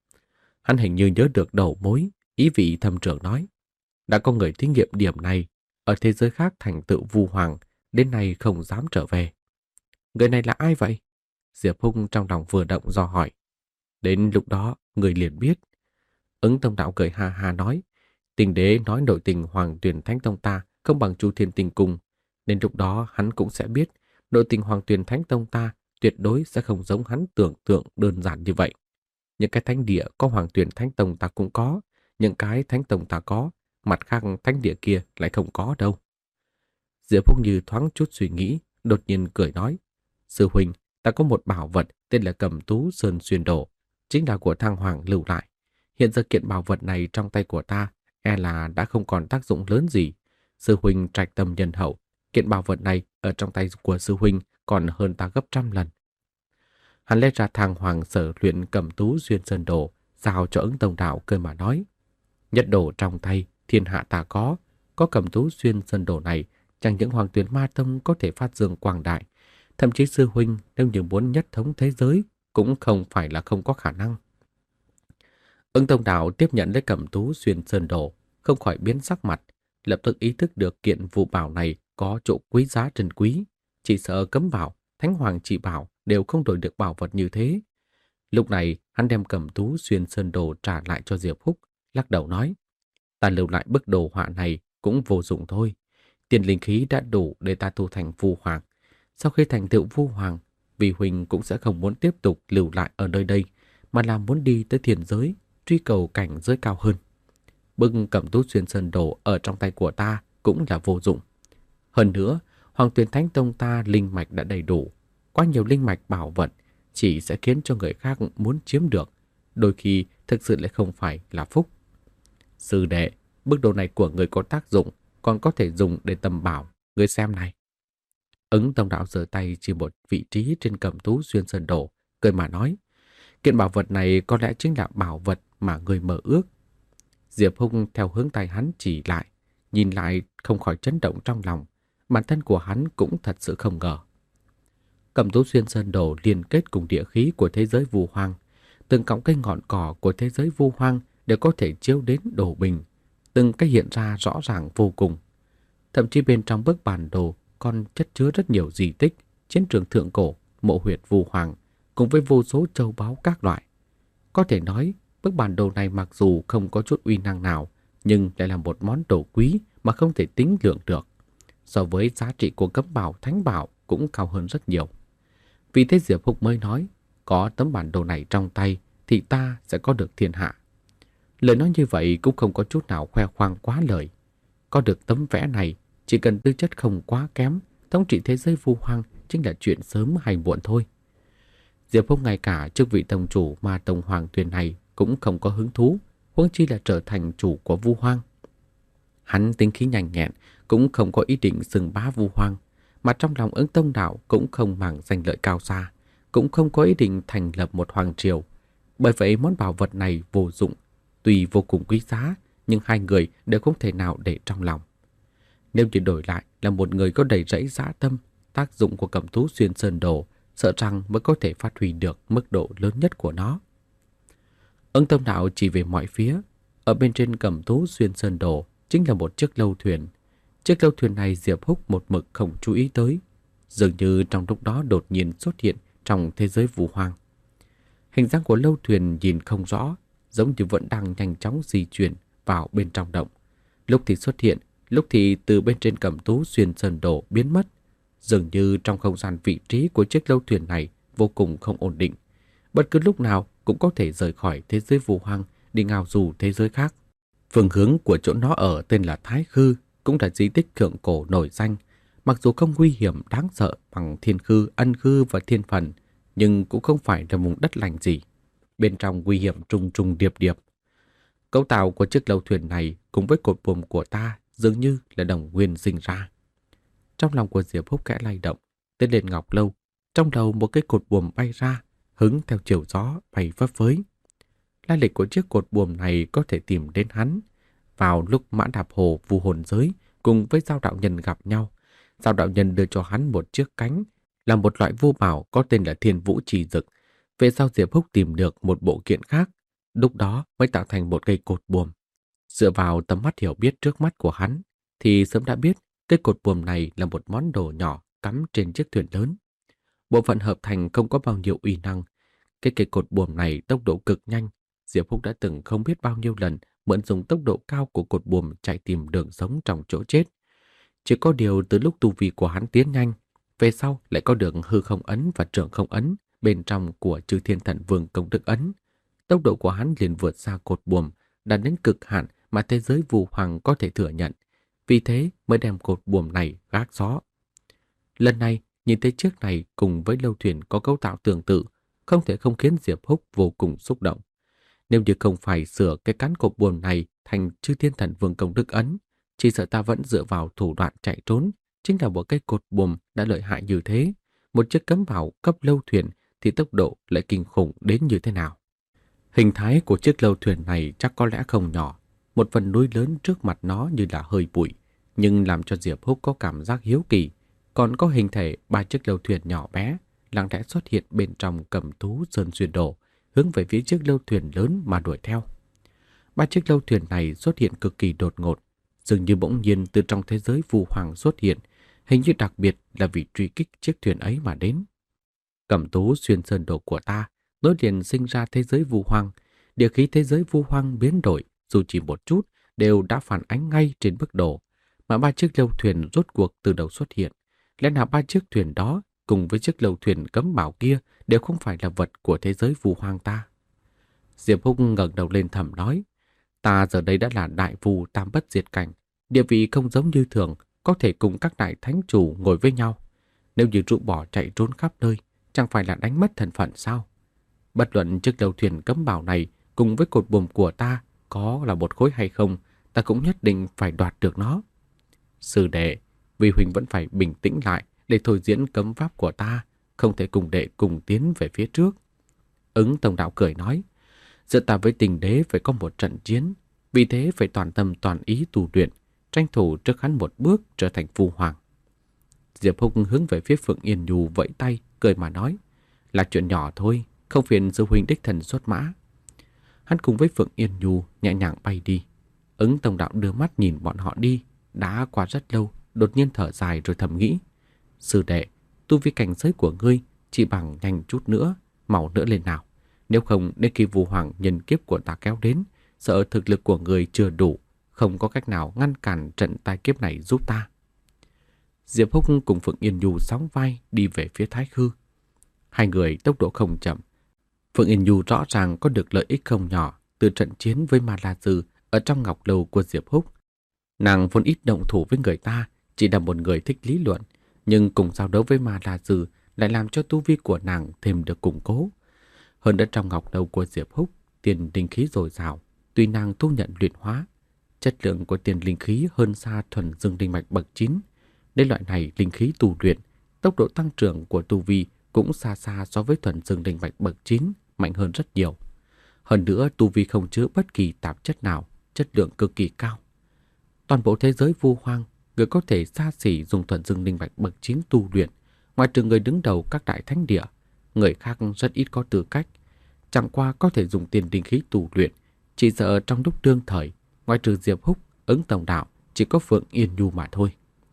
Hắn hình như nhớ được đầu mối, ý vị thâm trưởng nói. Đã có người thí nghiệm điểm này, ở thế giới khác thành tựu vu hoàng, đến nay không dám trở về. Người này là ai vậy? Diệp Húc trong lòng vừa động do hỏi. Đến lúc đó, người liền biết. Ứng Tông Đạo cười ha ha nói, Tình đế nói nội tình Hoàng Tuyền Thánh Tông ta không bằng Chu Thiên Tinh Cung, nên lúc đó hắn cũng sẽ biết nội tình Hoàng Tuyền Thánh Tông ta tuyệt đối sẽ không giống hắn tưởng tượng đơn giản như vậy. Những cái thánh địa có Hoàng Tuyền Thánh Tông ta cũng có, những cái Thánh Tông ta có, mặt khác thánh địa kia lại không có đâu. Diệp Phúc Như thoáng chút suy nghĩ, đột nhiên cười nói, Sư huynh, ta có một bảo vật tên là Cầm Tú Sơn Xuyên Đồ, chính là của Thăng Hoàng lưu lại. Hiện giờ kiện bảo vật này trong tay của ta, e là đã không còn tác dụng lớn gì. Sư huynh trạch tâm nhân hậu, kiện bảo vật này ở trong tay của sư huynh còn hơn ta gấp trăm lần. Hắn lấy ra Thăng Hoàng sở luyện Cầm Tú Xuyên Sơn Đồ, giao cho Ứng Tông Đạo cười mà nói, nhất đồ trong tay, thiên hạ ta có, có Cầm Tú Xuyên Sơn Đồ này, chẳng những Hoàng Tuyền Ma Tông có thể phát dương quang đại, thậm chí sư huynh nếu như muốn nhất thống thế giới cũng không phải là không có khả năng. Ứng Tông Đạo tiếp nhận lấy Cầm Tú Xuyên Sơn Đồ, không khỏi biến sắc mặt, lập tức ý thức được kiện vụ bảo này có chỗ quý giá trân quý, chỉ sợ cấm bảo, Thánh Hoàng chỉ bảo đều không đổi được bảo vật như thế. Lúc này, hắn đem Cầm Tú Xuyên Sơn Đồ trả lại cho Diệp Húc, lắc đầu nói, ta lưu lại bức đồ họa này cũng vô dụng thôi. Tiền linh khí đã đủ để ta tu thành vu hoàng. Sau khi thành tựu vu hoàng, vì huynh cũng sẽ không muốn tiếp tục lưu lại ở nơi đây, mà là muốn đi tới thiên giới, truy cầu cảnh giới cao hơn. Bức Cầm Tú Xuyên Sơn Đồ ở trong tay của ta cũng là vô dụng. Hơn nữa, Hoàng Tuyền Thánh Tông ta linh mạch đã đầy đủ, quá nhiều linh mạch bảo vật chỉ sẽ khiến cho người khác muốn chiếm được, đôi khi thực sự lại không phải là phúc. Sư đệ, bức đồ này của người có tác dụng, còn có thể dùng để tầm bảo, người xem này. Ứng Tông Đạo giơ tay chỉ một vị trí trên Cầm Tú Xuyên Sơn Đồ, cười mà nói, kiện bảo vật này có lẽ chính là bảo vật mà người mơ ước. Diệp Húc theo hướng tay hắn chỉ lại, nhìn lại không khỏi chấn động trong lòng, bản thân của hắn cũng thật sự không ngờ. Cầm Tú Xuyên Sơn Đồ liên kết cùng địa khí của thế giới vu hoang, từng cọng cây ngọn cỏ của thế giới vu hoang đều có thể chiếu đến đồ bình, từng cái hiện ra rõ ràng vô cùng. Thậm chí bên trong bức bản đồ còn chất chứa rất nhiều di tích, chiến trường thượng cổ, mộ huyệt vu hoàng, cùng với vô số châu báu các loại. Có thể nói, bức bản đồ này mặc dù không có chút uy năng nào, nhưng lại là một món đồ quý mà không thể tính lượng được. So với giá trị của cấm bảo, thánh bảo cũng cao hơn rất nhiều. Vì thế Diệp Húc mới nói, có tấm bản đồ này trong tay thì ta sẽ có được thiên hạ. Lời nói như vậy cũng không có chút nào khoe khoang quá lời. Có được tấm vẽ này, chỉ cần tư chất không quá kém, thống trị thế giới vu hoang chính là chuyện sớm hay muộn thôi. Diệp Húc ngay cả chức vị tông chủ mà Tông Hoàng Tuyền này cũng không có hứng thú, huống chi là trở thành chủ của vu hoang. Hắn tính khí nhanh nhẹn, cũng không có ý định xưng bá vu hoang, mà trong lòng Ứng Tông Đạo cũng không màng danh lợi cao xa, cũng không có ý định thành lập một hoàng triều. Bởi vậy món bảo vật này vô dụng, tuy vô cùng quý giá, nhưng hai người đều không thể nào để trong lòng. Nếu như đổi lại là một người có đầy rẫy dã tâm, tác dụng của Cầm Tú Xuyên Sơn Đồ sợ rằng mới có thể phát huy được mức độ lớn nhất của nó. Ứng Tông Đạo chỉ về mọi phía, ở bên trên Cầm Tú Xuyên Sơn Đồ chính là một chiếc lâu thuyền. Chiếc lâu thuyền này Diệp Húc một mực không chú ý tới, dường như trong lúc đó đột nhiên xuất hiện trong thế giới vu hoang. Hình dáng của lâu thuyền nhìn không rõ, giống như vẫn đang nhanh chóng di chuyển vào bên trong động. Lúc thì xuất hiện, lúc thì từ bên trên Cẩm Tú xuyên sơn đổ biến mất. Dường như trong không gian vị trí của chiếc lâu thuyền này vô cùng không ổn định. Bất cứ lúc nào cũng có thể rời khỏi thế giới vu hoang đi ngao du thế giới khác. Phương hướng của chỗ nó ở tên là Thái Khư, cũng là di tích thượng cổ nổi danh. Mặc dù không nguy hiểm đáng sợ bằng Thiên Khư, Ân Khư và Thiên Phần, nhưng cũng không phải là vùng đất lành gì. Bên trong nguy hiểm trùng trùng điệp điệp. Cấu tạo của chiếc lâu thuyền này cùng với cột buồm của ta dường như là đồng nguyên sinh ra. Trong lòng của Diệp Húc khẽ lay động, tên lên ngọc lâu, trong đầu một cái cột buồm bay ra, hứng theo chiều gió bay phấp phới. Lai lịch của chiếc cột buồm này có thể tìm đến hắn. Vào lúc Mã Đạp Hồ vu hồn giới cùng với Giao Đạo Nhân gặp nhau, Giao Đạo Nhân đưa cho hắn một chiếc cánh, là một loại vô bảo có tên là Thiên Vũ Trì Dực. Về sau Diệp Húc tìm được một bộ kiện khác, lúc đó mới tạo thành một cây cột buồm. Dựa vào tầm mắt hiểu biết trước mắt của hắn, thì sớm đã biết cây cột buồm này là một món đồ nhỏ cắm trên chiếc thuyền lớn. Bộ phận hợp thành không có bao nhiêu uy năng. Cái cây cột buồm này tốc độ cực nhanh. Diệp Húc đã từng không biết bao nhiêu lần mượn dùng tốc độ cao của cột buồm chạy tìm đường sống trong chỗ chết. Chỉ có điều từ lúc tu vi của hắn tiến nhanh, về sau lại có được hư không ấn và trường không ấn bên trong của Chư Thiên Thần Vương công đức ấn. Tốc độ của hắn liền vượt xa cột buồm, đạt đến cực hạn mà thế giới vu hoàng có thể thừa nhận. Vì thế mới đem cột buồm này gác gió. Lần này, nhìn thấy chiếc này cùng với lâu thuyền có cấu tạo tương tự, không thể không khiến Diệp Húc vô cùng xúc động. Nếu như không phải sửa cái cán cột buồm này thành Chư Thiên Thần Vương công đức ấn, chỉ sợ ta vẫn dựa vào thủ đoạn chạy trốn. Chính là một cái cột buồm đã lợi hại như thế, một chiếc cấm bảo cấp lâu thuyền thì tốc độ lại kinh khủng đến như thế nào. Hình thái của chiếc lâu thuyền này chắc có lẽ không nhỏ, một phần núi lớn trước mặt nó như là hơi bụi, nhưng làm cho Diệp Húc có cảm giác hiếu kỳ. Còn có hình thể ba chiếc lâu thuyền nhỏ bé lặng lẽ xuất hiện bên trong Cẩm Tú sơn xuyên đổ, hướng về phía chiếc lâu thuyền lớn mà đuổi theo. Ba chiếc lâu thuyền này xuất hiện cực kỳ đột ngột, dường như bỗng nhiên từ trong thế giới vu hoàng xuất hiện, hình như đặc biệt là vì truy kích chiếc thuyền ấy mà đến. Cẩm Tú xuyên sơn đồ của ta nối liền sinh ra thế giới vu hoang, địa khí thế giới vu hoang biến đổi, dù chỉ một chút đều đã phản ánh ngay trên bức đồ, mà ba chiếc lâu thuyền rốt cuộc từ đầu xuất hiện. Lẽ nào ba chiếc thuyền đó cùng với chiếc lâu thuyền cấm bảo kia đều không phải là vật của thế giới vu hoang ta? Diệp Húc ngẩng đầu lên thầm nói, ta giờ đây đã là đại vu tam bất diệt cảnh, địa vị không giống như thường, có thể cùng các đại thánh chủ ngồi với nhau. Nếu như rũ bỏ chạy trốn khắp nơi, chẳng phải là đánh mất thân phận sao? Bất luận chiếc lâu thuyền cấm bảo này cùng với cột buồm của ta có là một khối hay không, ta cũng nhất định phải đoạt được nó. Sư đệ, vì huynh vẫn phải bình tĩnh lại để thôi diễn cấm pháp của ta, không thể cùng đệ cùng tiến về phía trước. Ứng Tông Đạo cười nói, giữa ta với Tình Đế phải có một trận chiến, vì thế phải toàn tâm toàn ý tu luyện, tranh thủ trước hắn một bước trở thành vu hoàng. Diệp Húc hướng về phía Phượng Yên Nhu vẫy tay, cười mà nói, là chuyện nhỏ thôi, không phiền sư huynh đích thần xuất mã. Hắn cùng với Phượng Yên Nhu nhẹ nhàng bay đi. Ứng Tông Đạo đưa mắt nhìn bọn họ đi, đã qua rất lâu, đột nhiên thở dài rồi thầm nghĩ, sư đệ, tu vi cảnh giới của ngươi chỉ bằng nhanh chút nữa, mau nữa lên nào. Nếu không đến khi vu hoàng nhân kiếp của ta kéo đến, sợ thực lực của ngươi chưa đủ, không có cách nào ngăn cản trận tai kiếp này giúp ta. Diệp Húc cùng Phượng Yên Nhu sóng vai đi về phía Thái Khư. Hai người tốc độ không chậm. Phượng Yên Nhu rõ ràng có được lợi ích không nhỏ từ trận chiến với Ma La Dư ở trong ngọc lầu của Diệp Húc. Nàng vốn ít động thủ với người ta, chỉ là một người thích lý luận, nhưng cùng giao đấu với Ma La Dư lại làm cho tu vi của nàng thêm được củng cố. Hơn nữa trong ngọc lầu của Diệp Húc, tiền linh khí dồi dào, tuy nàng thu nhận luyện hóa, chất lượng của tiền linh khí hơn xa thuần dương linh mạch bậc chín. Nên loại này linh khí tu luyện, tốc độ tăng trưởng của tu vi cũng xa xa so với thuần dương linh mạch bậc chín, mạnh hơn rất nhiều. Hơn nữa tu vi không chứa bất kỳ tạp chất nào, chất lượng cực kỳ cao. Toàn bộ thế giới vu hoang, người có thể xa xỉ dùng thuần dương linh mạch bậc chín tu luyện, ngoài trừ người đứng đầu các đại thánh địa, người khác rất ít có tư cách. Chẳng qua có thể dùng tiền linh khí tu luyện, chỉ sợ trong lúc đương thời, ngoài trừ Diệp Húc, Ứng Tông Đạo, chỉ có Phượng Yên Nhu mà thôi.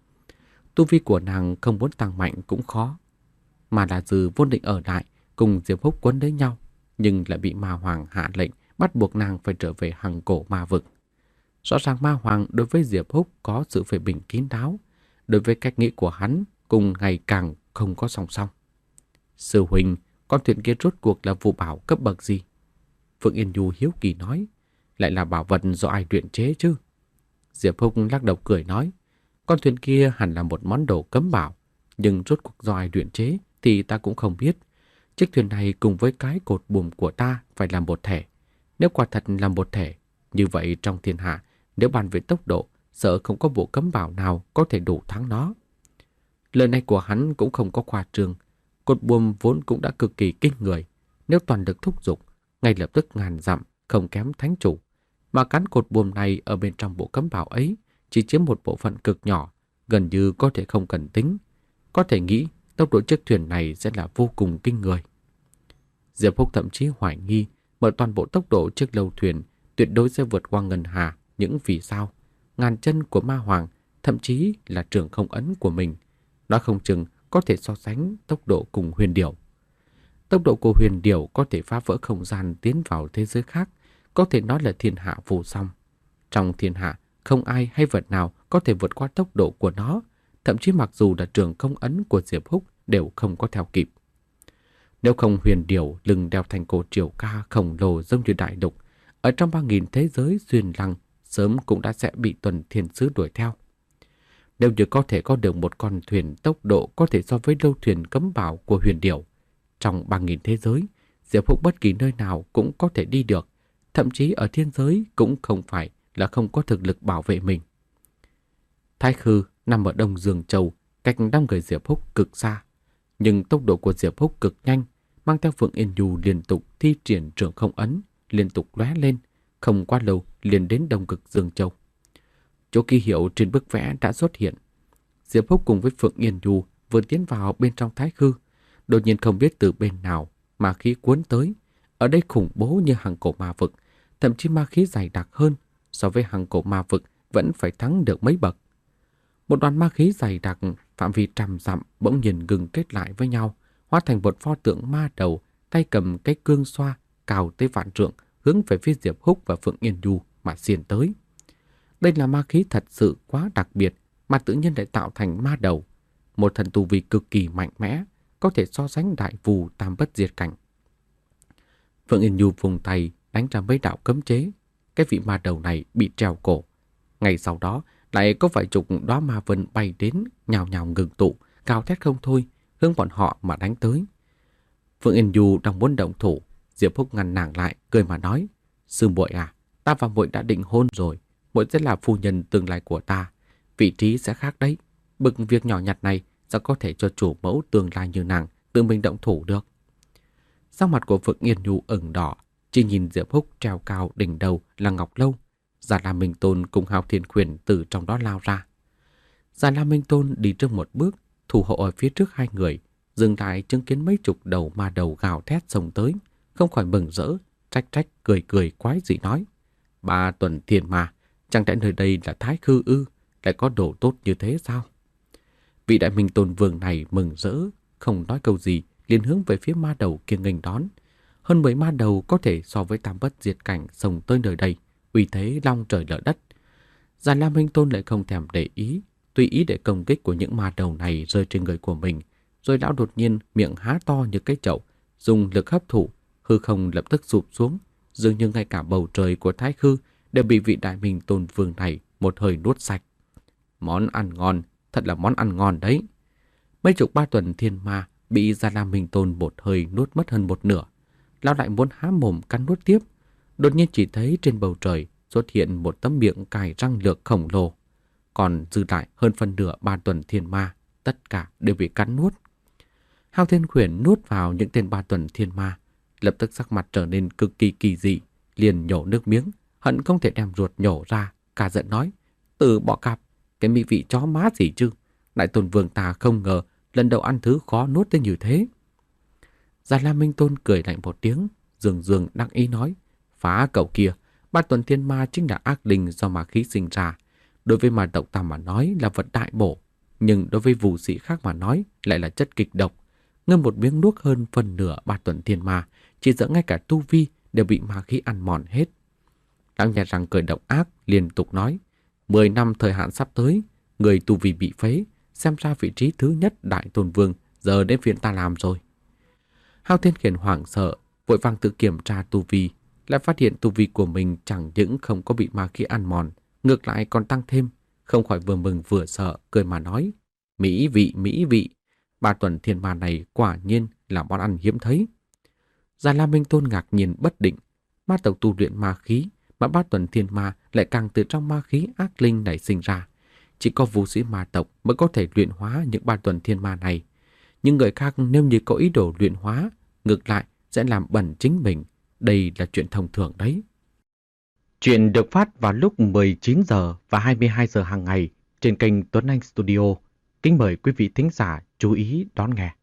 Tu vi của nàng không muốn tăng mạnh cũng khó, mà là Dư vốn định ở lại cùng Diệp Húc quấn lấy nhau, nhưng lại bị Ma Hoàng hạ lệnh bắt buộc nàng phải trở về Hằng Cổ Ma Vực. Rõ ràng Ma Hoàng đối với Diệp Húc có sự phê bình kín đáo, đối với cách nghĩ của hắn cùng ngày càng không có song song. Sư huynh, con thuyền kia rốt cuộc là phù bảo cấp bậc gì? Phượng Yên Nhu hiếu kỳ nói. Lại là bảo vật do ai luyện chế chứ? Diệp Húc lắc đầu cười nói. Con thuyền kia hẳn là một món đồ cấm bảo, nhưng rốt cuộc do ai luyện chế thì ta cũng không biết. Chiếc thuyền này cùng với cái cột buồm của ta phải là một thể. Nếu quả thật là một thể, như vậy trong thiên hạ, nếu bàn về tốc độ, sợ không có bộ cấm bảo nào có thể đủ thắng nó. Lời này của hắn cũng không có khoa trương. Cột buồm vốn cũng đã cực kỳ kinh người. Nếu toàn lực thúc giục, ngay lập tức ngàn dặm, không kém thánh chủ. Mà cán cột buồm này ở bên trong bộ cấm bảo ấy chỉ chiếm một bộ phận cực nhỏ, gần như có thể không cần tính. Có thể nghĩ tốc độ chiếc thuyền này sẽ là vô cùng kinh người. Diệp Húc thậm chí hoài nghi mở toàn bộ tốc độ chiếc lâu thuyền tuyệt đối sẽ vượt qua ngân hà những vì sao, ngàn chân của Ma Hoàng, thậm chí là trường không ấn của mình. Nó không chừng có thể so sánh tốc độ cùng huyền điểu. Tốc độ của huyền điểu có thể phá vỡ không gian tiến vào thế giới khác, có thể nói là thiên hạ vô song. Trong thiên hạ, không ai hay vật nào có thể vượt qua tốc độ của nó, thậm chí mặc dù là trường công ấn của Diệp Húc đều không có theo kịp. Nếu không huyền điểu lưng đeo thành cổ triều ca khổng lồ giống như đại lục, ở trong ba nghìn thế giới xuyên lăng, sớm cũng đã sẽ bị Tuần Thiên Sứ đuổi theo. Nếu như có thể có được một con thuyền tốc độ có thể so với lâu thuyền cấm bảo của huyền điểu, trong ba nghìn thế giới, Diệp Húc bất kỳ nơi nào cũng có thể đi được, thậm chí ở thiên giới cũng không phải là không có thực lực bảo vệ mình. Thái Khư nằm ở Đông Dương Châu, cách năm người Diệp Húc cực xa, nhưng tốc độ của Diệp Húc cực nhanh, mang theo Phượng Yên Nhu liên tục thi triển trường không ấn, liên tục lóe lên, không quá lâu liền đến Đông Cực Dương Châu. Chỗ ký hiệu trên bức vẽ đã xuất hiện. Diệp Húc cùng với Phượng Yên Nhu vừa tiến vào bên trong Thái Khư, đột nhiên không biết từ bên nào ma khí cuốn tới. Ở đây khủng bố như Hằng Cổ Ma Vực, thậm chí ma khí dày đặc hơn, so với Hằng Cổ Ma Vực vẫn phải thắng được mấy bậc. Một đoàn ma khí dày đặc phạm vi trăm dặm bỗng nhiên ngừng kết lại với nhau, hóa thành một pho tượng ma đầu, tay cầm cái cương xoa cao tới vạn trượng, hướng về phía Diệp Húc và Phượng Yên Nhu mà xiên tới. Đây là ma khí thật sự quá đặc biệt mà tự nhiên lại tạo thành ma đầu, một thần tu vi cực kỳ mạnh mẽ, có thể so sánh đại vù tam bất diệt cảnh. Phượng Yên Nhu vùng tay đánh ra mấy đạo cấm chế, cái vị ma đầu này bị treo cổ. Ngay sau đó lại có vài chục đóa ma vân bay đến, nhào nhào ngừng tụ, gào thét không thôi, hướng bọn họ mà đánh tới. Phượng Yên Nhu đang muốn động thủ, Diệp Húc ngăn nàng lại, cười mà nói: "Sư muội à, ta và muội đã định hôn rồi, muội sẽ là phu nhân tương lai của ta, vị trí sẽ khác đấy. Bực việc nhỏ nhặt này sao có thể cho chủ mẫu tương lai như nàng tự mình động thủ được?" Sắc mặt của Phượng Yên Nhu ửng đỏ, chỉ nhìn Diệp Húc treo cao đỉnh đầu là Ngọc Lâu. Già Lam Minh Tôn cùng Hạo Thiên Khuyển từ trong đó lao ra. Già Lam Minh Tôn đi trước một bước, thủ hộ ở phía trước hai người, dừng lại chứng kiến mấy chục đầu ma đầu gào thét xông tới, không khỏi mừng rỡ, trách trách cười cười quái dị nói: "Ba tuần thiên ma, chẳng lẽ nơi đây là Thái Khư ư, lại có đồ tốt như thế sao?" Vị Đại Minh Tôn vương này mừng rỡ, không nói câu gì, liền hướng về phía ma đầu kia nghênh đón. Hơn mười ma đầu có thể so với tam bất diệt cảnh xông tới nơi đây, uy thế long trời lở đất. Già Lam Minh Tôn lại không thèm để ý, tùy ý để công kích của những ma đầu này rơi trên người của mình, rồi lão đột nhiên miệng há to như cái chậu, dùng lực hấp thụ, hư không lập tức sụp xuống, dường như ngay cả bầu trời của Thái Khư đều bị vị Đại Minh Tôn vương này một hơi nuốt sạch. Món ăn ngon, thật là món ăn ngon đấy. Mấy chục ba tuần thiên ma bị Già Lam Minh Tôn một hơi nuốt mất hơn một nửa. Lão lại muốn há mồm cắn nuốt tiếp, đột nhiên chỉ thấy trên bầu trời xuất hiện một tấm miệng cài răng lược khổng lồ, còn dư lại hơn phân nửa ba tuần thiên ma, tất cả đều bị cắn nuốt. Hạo Thiên Khuyển nuốt vào những tên ba tuần thiên ma, lập tức sắc mặt trở nên cực kỳ kỳ dị, liền nhổ nước miếng, hận không thể đem ruột nhổ ra, cả giận nói: "Từ bỏ cạp, cái mỹ vị chó má gì chứ? Đại Tôn vương ta không ngờ lần đầu ăn thứ khó nuốt tới như thế." Già Lam Minh Tôn cười lạnh một tiếng, dường dường đắc ý nói: "Phá cậu kia, ba tuần thiên ma chính là ác linh do ma khí sinh ra. đối với ma tộc ta mà nói là vật đại bổ, nhưng đối với vũ sĩ khác mà nói lại là chất kịch độc. Ngươi một miếng nuốt hơn phần nửa ba tuần thiên ma, chỉ sợ ngay cả tu vi đều bị ma khí ăn mòn hết. Lão nhà răng cười độc ác liên tục nói, mười năm thời hạn sắp tới, người tu vi bị phế, xem ra vị trí thứ nhất đại tôn vương giờ đến phiên ta làm rồi. Hao Thiên Khiển hoảng sợ, vội vàng tự kiểm tra tu vi, lại phát hiện tu vi của mình chẳng những không có bị ma khí ăn mòn, ngược lại còn tăng thêm, không khỏi vừa mừng vừa sợ, cười mà nói, mỹ vị mỹ vị, ba tuần thiên ma này quả nhiên là món ăn hiếm thấy. Già La Minh Tôn ngạc nhiên bất định, ma tộc tu luyện ma khí, mà ba tuần thiên ma lại càng từ trong ma khí ác linh nảy sinh ra. Chỉ có vũ sĩ ma tộc mới có thể luyện hóa những ba tuần thiên ma này. Nhưng người khác nếu như có ý đồ luyện hóa, ngược lại sẽ làm bẩn chính mình. Đây là chuyện thông thường đấy. Chuyện được phát vào lúc mười chín giờ và hai mươi hai giờ hàng ngày trên kênh Tuấn Anh Studio. Kính mời quý vị thính giả chú ý đón nghe.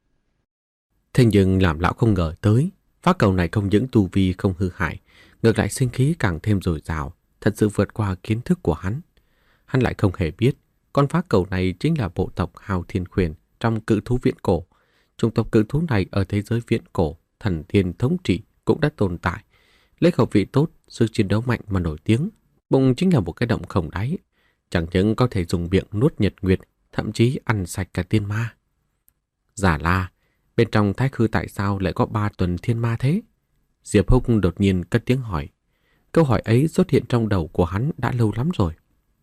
Thế nhưng làm lão không ngờ tới, phá cầu này không những tu vi không hư hại, ngược lại sinh khí càng thêm dồi dào, thật sự vượt qua kiến thức của hắn. Hắn lại không hề biết, con phá cầu này chính là bộ tộc Hao Thiên Khuyển trong cự thú viễn cổ. Chủng tộc cự thú này ở thế giới viễn cổ, thần thiên thống trị cũng đã tồn tại. Lấy khẩu vị tốt, sức chiến đấu mạnh mà nổi tiếng, bụng chính là một cái động không đáy. Chẳng những có thể dùng miệng nuốt nhật nguyệt, thậm chí ăn sạch cả tiên ma. Giả La, bên trong thái khư tại sao lại có ba tuần thiên ma thế? Diệp Húc đột nhiên cất tiếng hỏi. Câu hỏi ấy xuất hiện trong đầu của hắn đã lâu lắm rồi.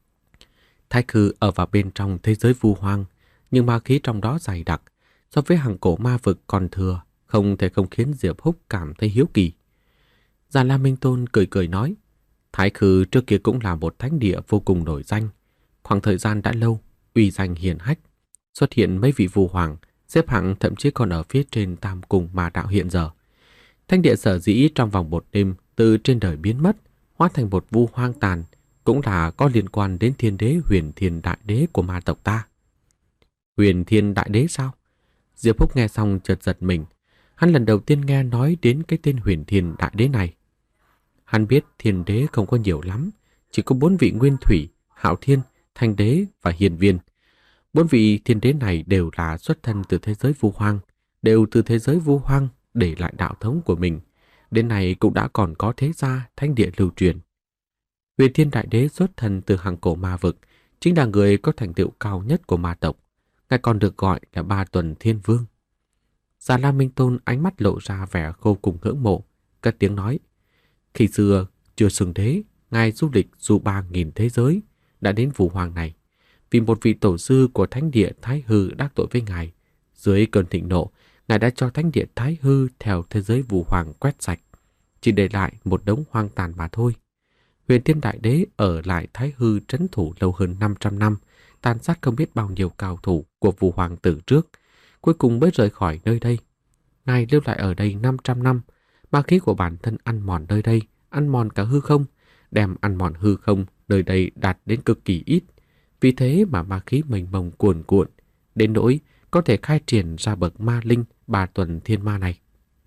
Thái khư ở vào bên trong thế giới vu hoang, nhưng ma khí trong đó dày đặc, so với hàng cổ ma vực còn thừa, không thể không khiến Diệp Húc cảm thấy hiếu kỳ. Già La Minh Tôn cười cười nói, Thái khư trước kia cũng là một thánh địa vô cùng nổi danh. Khoảng thời gian đã lâu, uy danh hiển hách, xuất hiện mấy vị vu hoàng, xếp hạng thậm chí còn ở phía trên tam cung ma đạo hiện giờ. Thánh địa sở dĩ trong vòng một đêm từ trên đời biến mất, hóa thành một vu hoang tàn, cũng là có liên quan đến thiên đế Huyền Thiên Đại Đế của ma tộc ta. Huyền Thiên Đại Đế sao? Diệp Húc nghe xong chợt giật mình. Hắn lần đầu tiên nghe nói đến cái tên Huyền Thiên Đại Đế này. Hắn biết thiên đế không có nhiều lắm, chỉ có bốn vị nguyên thủy, Hạo Thiên, Thanh Đế và Hiền Viên. Bốn vị thiên đế này đều là xuất thân từ thế giới vu hoang, đều từ thế giới vu hoang để lại đạo thống của mình. Đến nay cũng đã còn có thế gia thánh địa lưu truyền. Huyền Thiên Đại Đế xuất thân từ hàng cổ ma vực, chính là người có thành tựu cao nhất của ma tộc. Ngài còn được gọi là ba tuần thiên vương. Già La Minh Tôn ánh mắt lộ ra vẻ vô cùng ngưỡng mộ, cất tiếng nói. Khi xưa, chưa xưng đế, ngài du lịch du ba nghìn thế giới, đã đến vu hoang này. Vì một vị tổ sư của thánh địa Thái Hư đắc tội với ngài, dưới cơn thịnh nộ, ngài đã cho thánh địa Thái Hư theo thế giới vu hoang quét sạch, chỉ để lại một đống hoang tàn mà thôi. Huyền Thiên Đại Đế ở lại Thái Hư trấn thủ lâu hơn năm trăm năm, tàn sát không biết bao nhiêu cao thủ của vu hoàng tử trước, cuối cùng mới rời khỏi nơi đây. Ngài lưu lại ở đây năm trăm năm, ma khí của bản thân ăn mòn nơi đây, ăn mòn cả hư không, đem ăn mòn hư không nơi đây đạt đến cực kỳ ít. Vì thế mà ma khí mênh mông cuồn cuộn, đến nỗi có thể khai triển ra bậc ma linh ba tuần thiên ma này.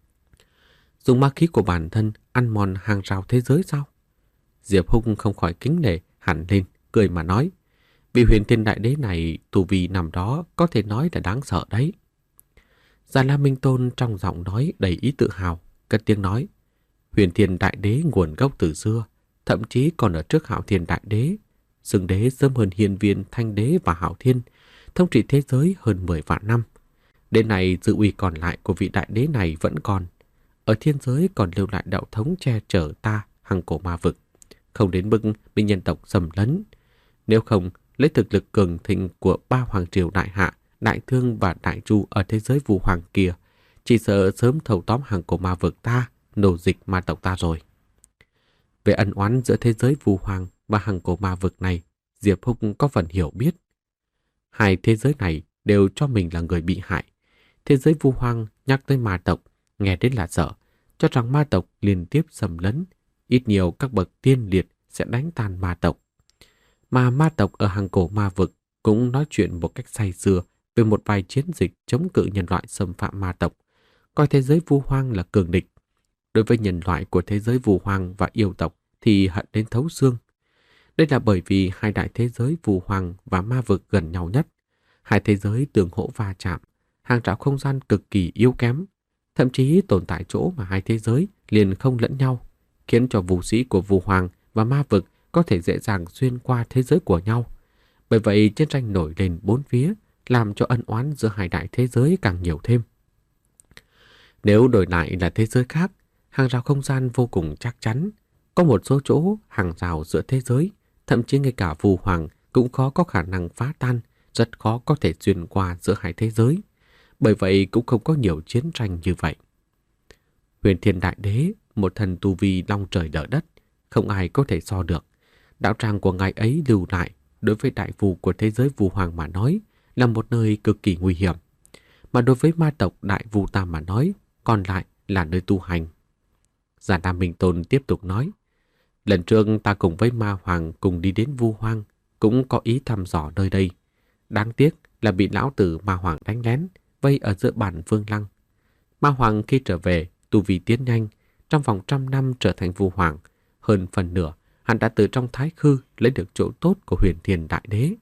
Dùng ma khí của bản thân ăn mòn hàng rào thế giới sao? Diệp Húc không khỏi kính nể hẳn lên, cười mà nói. Vì Huyền Thiên Đại Đế này tu vi nằm đó có thể nói là đáng sợ đấy. Già La Minh Tôn trong giọng nói đầy ý tự hào, cất tiếng nói. Huyền Thiên Đại Đế nguồn gốc từ xưa, thậm chí còn ở trước Hạo Thiên Đại Đế. Xưng đế sớm hơn Hiền Viên, Thanh Đế và Hạo Thiên, thống trị thế giới hơn mười vạn năm. Đến nay dư uy còn lại của vị đại đế này vẫn còn. Ở thiên giới còn lưu lại đạo thống che chở ta hằng cổ ma vực, không đến mức bị nhân tộc xâm lấn. Nếu không, lấy thực lực cường thịnh của ba hoàng triều đại hạ, đại thương và đại chu ở thế giới vu hoàng kia, chỉ sợ sớm thâu tóm hằng cổ ma vực ta, nô dịch ma tộc ta rồi. Về ân oán giữa thế giới vu hoàng và hằng cổ ma vực này, Diệp Húc có phần hiểu biết. Hai thế giới này đều cho mình là người bị hại. Thế giới vu hoang nhắc tới ma tộc, nghe đến là sợ, cho rằng ma tộc liên tiếp xâm lấn, ít nhiều các bậc tiên liệt sẽ đánh tan ma tộc. Mà ma tộc ở hằng cổ ma vực cũng nói chuyện một cách say sưa về một vài chiến dịch chống cự nhân loại xâm phạm ma tộc, coi thế giới vu hoang là cường địch. Đối với nhân loại của thế giới vu hoang và yêu tộc thì hận đến thấu xương. Đây là bởi vì hai đại thế giới phù hoàng và ma vực gần nhau nhất. Hai thế giới tương hỗ va chạm, hàng rào không gian cực kỳ yếu kém, thậm chí tồn tại chỗ mà hai thế giới liền không lẫn nhau, khiến cho vũ sĩ của phù hoàng và ma vực có thể dễ dàng xuyên qua thế giới của nhau. Bởi vậy chiến tranh nổi lên bốn phía, làm cho ân oán giữa hai đại thế giới càng nhiều thêm. Nếu đổi lại là thế giới khác, hàng rào không gian vô cùng chắc chắn. Có một số chỗ hàng rào giữa thế giới, thậm chí ngay cả phù hoàng cũng khó có khả năng phá tan, rất khó có thể xuyên qua giữa hai thế giới. Bởi vậy cũng không có nhiều chiến tranh như vậy. Huyền Thiên Đại Đế, một thần tu vi long trời đỡ đất, không ai có thể so được. Đạo tràng của ngài ấy lưu lại, đối với đại phù của thế giới phù hoàng mà nói, là một nơi cực kỳ nguy hiểm. Mà đối với ma tộc đại vu tam mà nói, còn lại là nơi tu hành. Giả Nam Minh Tôn tiếp tục nói, lần trước ta cùng với ma hoàng cùng đi đến vu hoang, cũng có ý thăm dò nơi đây. Đáng tiếc là bị lão tử ma hoàng đánh lén, vây ở giữa bản Vương Lăng. Ma hoàng khi trở về, tu vi tiến nhanh, trong vòng trăm năm trở thành vu hoàng. Hơn phần nửa, hắn đã từ trong thái khư lấy được chỗ tốt của Huyền Thiên Đại Đế.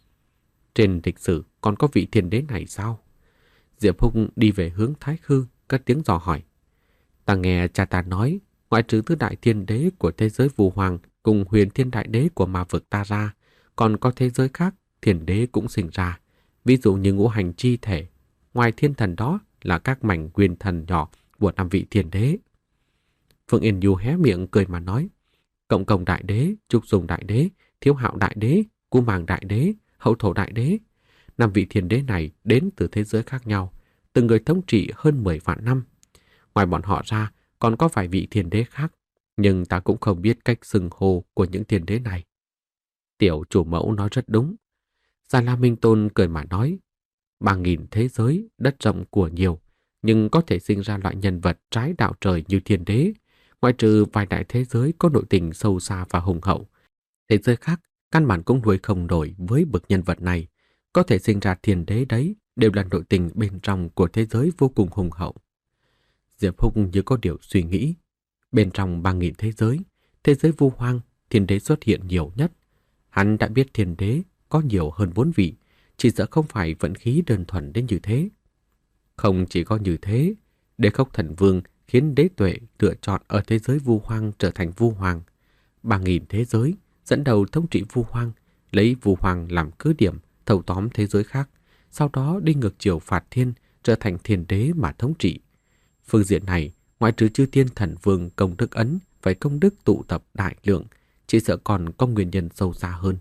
Trên lịch sử còn có vị thiên đế này sao? Diệp Hùng đi về hướng thái khư, cất tiếng dò hỏi. Ta nghe cha ta nói, ngoại trừ tứ đại thiên đế của thế giới vu hoàng cùng Huyền Thiên Đại Đế của ma vực ta ra, còn có thế giới khác thiên đế cũng sinh ra. Ví dụ như ngũ hành chi thể, ngoài thiên thần đó là các mảnh nguyên thần nhỏ của năm vị thiên đế. Phương Yên Du hé miệng cười mà nói, Cộng Công Đại Đế, Trúc Dung Đại Đế, Thiếu Hạo Đại Đế, Cú Màng Đại Đế, Hậu Thổ Đại Đế. Năm vị thiên đế này đến từ thế giới khác nhau, từng người thống trị hơn mười vạn năm. Ngoài bọn họ ra, còn có vài vị thiên đế khác, nhưng ta cũng không biết cách xưng hô của những thiên đế này. Tiểu chủ mẫu nói rất đúng. Già La Minh Tôn cười mà nói, ba nghìn thế giới, đất rộng của nhiều, nhưng có thể sinh ra loại nhân vật trái đạo trời như thiên đế, ngoại trừ vài đại thế giới có nội tình sâu xa và hùng hậu. Thế giới khác, căn bản cũng nuôi không nổi với bậc nhân vật này, có thể sinh ra thiên đế đấy, đều là nội tình bên trong của thế giới vô cùng hùng hậu. Diệp Hùng như có điều suy nghĩ. Bên trong ba nghìn thế giới, thế giới vu hoang, thiên đế xuất hiện nhiều nhất. Hắn đã biết thiên đế có nhiều hơn bốn vị, chỉ sợ không phải vận khí đơn thuần đến như thế. Không chỉ có như thế, Đế Khốc Thần Vương khiến đế tuệ lựa chọn ở thế giới vu hoang trở thành vu hoàng. Ba nghìn thế giới, dẫn đầu thống trị vu hoang, lấy vu hoàng làm cứ điểm, thâu tóm thế giới khác, sau đó đi ngược chiều phạt thiên, trở thành thiên đế mà thống trị. Phương diện này, ngoại trừ chư thiên thần vương công đức ấn phải công đức tụ tập đại lượng, chỉ sợ còn có nguyên nhân sâu xa hơn.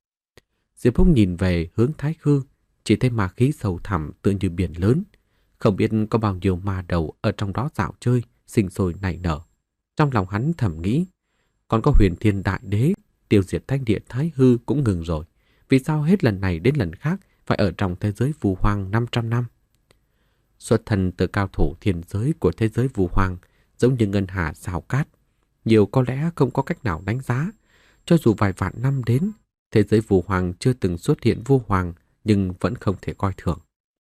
Diệp Hùng nhìn về hướng thái khư, chỉ thấy ma khí sâu thẳm tựa như biển lớn, không biết có bao nhiêu ma đầu ở trong đó dạo chơi, sinh sôi nảy nở. Trong lòng hắn thầm nghĩ, còn có Huyền Thiên Đại Đế, tiêu diệt thánh địa thái hư cũng ngừng rồi, vì sao hết lần này đến lần khác phải ở trong thế giới phù hoang năm trăm năm? Xuất thân từ cao thủ thiên giới của thế giới vu hoang, giống như ngân hà sao cát, nhiều có lẽ không có cách nào đánh giá. Cho dù vài vạn năm đến, thế giới vu hoang chưa từng xuất hiện vu hoàng, nhưng vẫn không thể coi thường.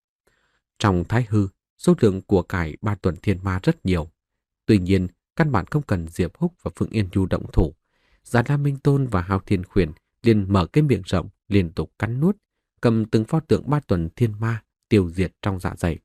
Trong thái hư, số lượng của cải ba tuần thiên ma rất nhiều. Tuy nhiên, căn bản không cần Diệp Húc và Phương Yên Du động thủ. Già La Minh Tôn và Hao Thiên Khuyển liền mở cái miệng rộng, liên tục cắn nuốt, cầm từng pho tượng ba tuần thiên ma tiêu diệt trong dạ dày.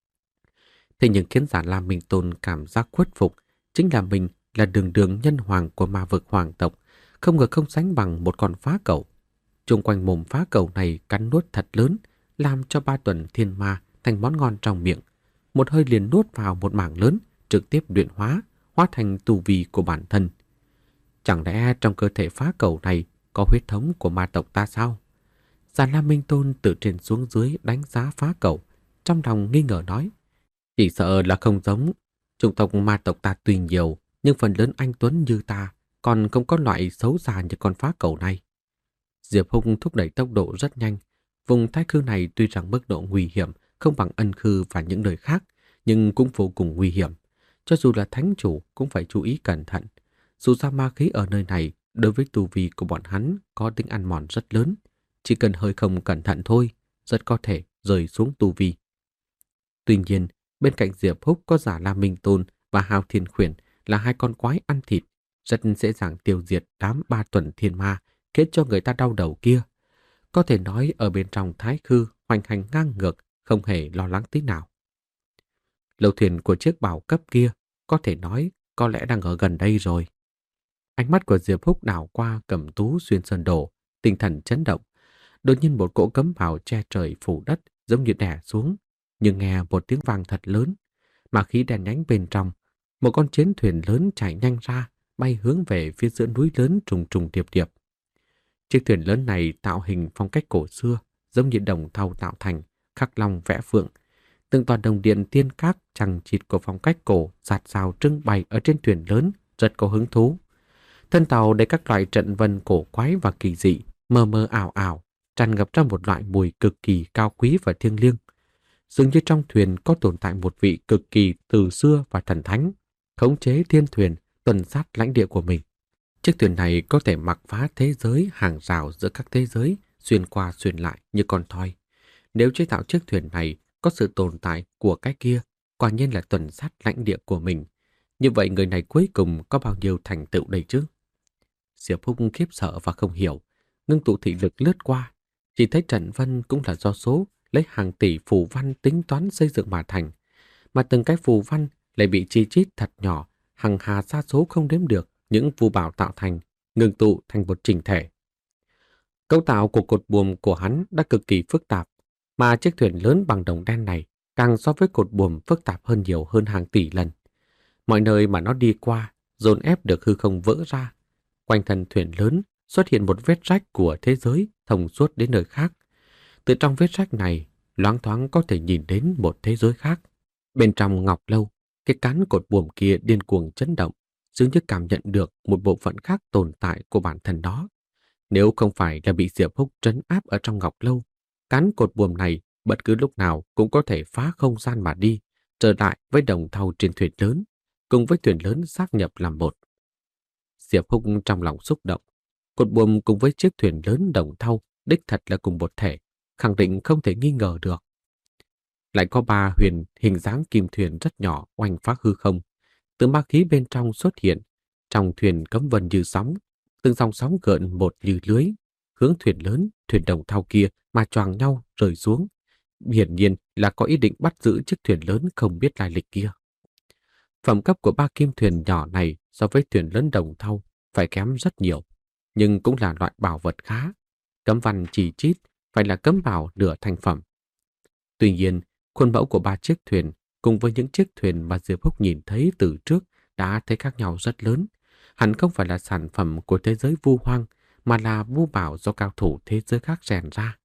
Thế nhưng khiến Già La Minh Tôn cảm giác khuất phục, chính là mình là đường đường nhân hoàng của ma vực hoàng tộc, không ngờ không sánh bằng một con phá cẩu. Trung quanh mồm phá cẩu này cắn nuốt thật lớn, làm cho ba tuần thiên ma thành món ngon trong miệng. Một hơi liền nuốt vào một mảng lớn, trực tiếp luyện hóa, hóa thành tu vi của bản thân. Chẳng lẽ trong cơ thể phá cẩu này có huyết thống của ma tộc ta sao? Già La Minh Tôn từ trên xuống dưới đánh giá phá cẩu, trong lòng nghi ngờ nói, chỉ sợ là không giống. Chủng tộc ma tộc ta tuy nhiều, nhưng phần lớn anh tuấn như ta còn không có loại xấu xa như con phá cẩu này. Diệp Hùng thúc đẩy tốc độ rất nhanh. Vùng thái khư này tuy rằng mức độ nguy hiểm không bằng Ân Khư và những nơi khác, nhưng cũng vô cùng nguy hiểm. Cho dù là thánh chủ cũng phải chú ý cẩn thận. Dù sao ma khí ở nơi này đối với tu vi của bọn hắn có tính ăn mòn rất lớn. Chỉ cần hơi không cẩn thận thôi, rất có thể rơi xuống tu vi. Tuy nhiên, bên cạnh Diệp Húc có Giả La Minh Tôn và Hao Thiên Khuyển là hai con quái ăn thịt, rất dễ dàng tiêu diệt đám ba tuần thiên ma khiến cho người ta đau đầu kia. Có thể nói ở bên trong thái khư hoành hành ngang ngược, không hề lo lắng tí nào. Lầu thuyền của chiếc bảo cấp kia có thể nói có lẽ đang ở gần đây rồi. Ánh mắt của Diệp Húc đảo qua Cẩm Tú xuyên sơn đổ, tinh thần chấn động. Đột nhiên một cỗ cấm bào che trời phủ đất giống như đè xuống, nhưng nghe một tiếng vang thật lớn, mà khí đèn nhánh bên trong, một con chiến thuyền lớn chạy nhanh ra, bay hướng về phía giữa núi lớn trùng trùng điệp điệp. Chiếc thuyền lớn này tạo hình phong cách cổ xưa, giống như đồng thau tạo thành, khắc long vẽ phượng. Từng tòa đồng điện tiên các chằng chịt của phong cách cổ dạt dào trưng bày ở trên thuyền lớn, rất có hứng thú. Thân tàu đầy các loại trận vân cổ quái và kỳ dị, mơ mơ ảo ảo, tràn ngập ra một loại mùi cực kỳ cao quý và thiêng liêng. Dường như trong thuyền có tồn tại một vị cực kỳ từ xưa và thần thánh, khống chế thiên thuyền, tuần sát lãnh địa của mình. Chiếc thuyền này có thể mặc phá thế giới, hàng rào giữa các thế giới, xuyên qua xuyên lại như con thoi. Nếu chế tạo chiếc thuyền này có sự tồn tại của cái kia, quả nhiên là tuần sát lãnh địa của mình. Như vậy người này cuối cùng có bao nhiêu thành tựu đây chứ? Diệp Húc khiếp sợ và không hiểu, ngưng tụ thị lực lướt qua, chỉ thấy trận vân cũng là do số lấy hàng tỷ phù văn tính toán xây dựng mà thành, mà từng cái phù văn lại bị chi chít thật nhỏ, hằng hà sa số không đếm được những phù bảo tạo thành, ngưng tụ thành một chỉnh thể. Cấu tạo của cột buồm của hắn đã cực kỳ phức tạp, mà chiếc thuyền lớn bằng đồng đen này càng so với cột buồm phức tạp hơn nhiều hơn hàng tỷ lần. Mọi nơi mà nó đi qua, dồn ép được hư không vỡ ra. Quanh thân thuyền lớn xuất hiện một vết rách của thế giới thông suốt đến nơi khác. Từ trong vết rách này, loáng thoáng có thể nhìn đến một thế giới khác. Bên trong ngọc lâu, cái cán cột buồm kia điên cuồng chấn động, dường như cảm nhận được một bộ phận khác tồn tại của bản thân đó. Nếu không phải là bị Diệp Húc trấn áp ở trong ngọc lâu, cán cột buồm này bất cứ lúc nào cũng có thể phá không gian mà đi, trở lại với đồng thau trên thuyền lớn, cùng với thuyền lớn xác nhập làm một. Diệp Húc trong lòng xúc động, cột buồm cùng với chiếc thuyền lớn đồng thau đích thật là cùng một thể, khẳng định không thể nghi ngờ được. Lại có ba huyền hình dáng kim thuyền rất nhỏ oanh phá hư không, từ ma khí bên trong xuất hiện, trong thuyền cấm vân như sóng, từng dòng sóng gợn một như lưới, hướng thuyền lớn, thuyền đồng thau kia mà choàng nhau rơi xuống. Hiển nhiên là có ý định bắt giữ chiếc thuyền lớn không biết lai lịch kia. Phẩm cấp của ba kim thuyền nhỏ này so với thuyền lớn đồng thau phải kém rất nhiều, nhưng cũng là loại bảo vật khá. Cấm văn chỉ chít phải là cấm bảo nửa thành phẩm. Tuy nhiên, khuôn mẫu của ba chiếc thuyền cùng với những chiếc thuyền mà Diệp Húc nhìn thấy từ trước đã thấy khác nhau rất lớn. Hẳn không phải là sản phẩm của thế giới vu hoang, mà là vu bảo do cao thủ thế giới khác rèn ra.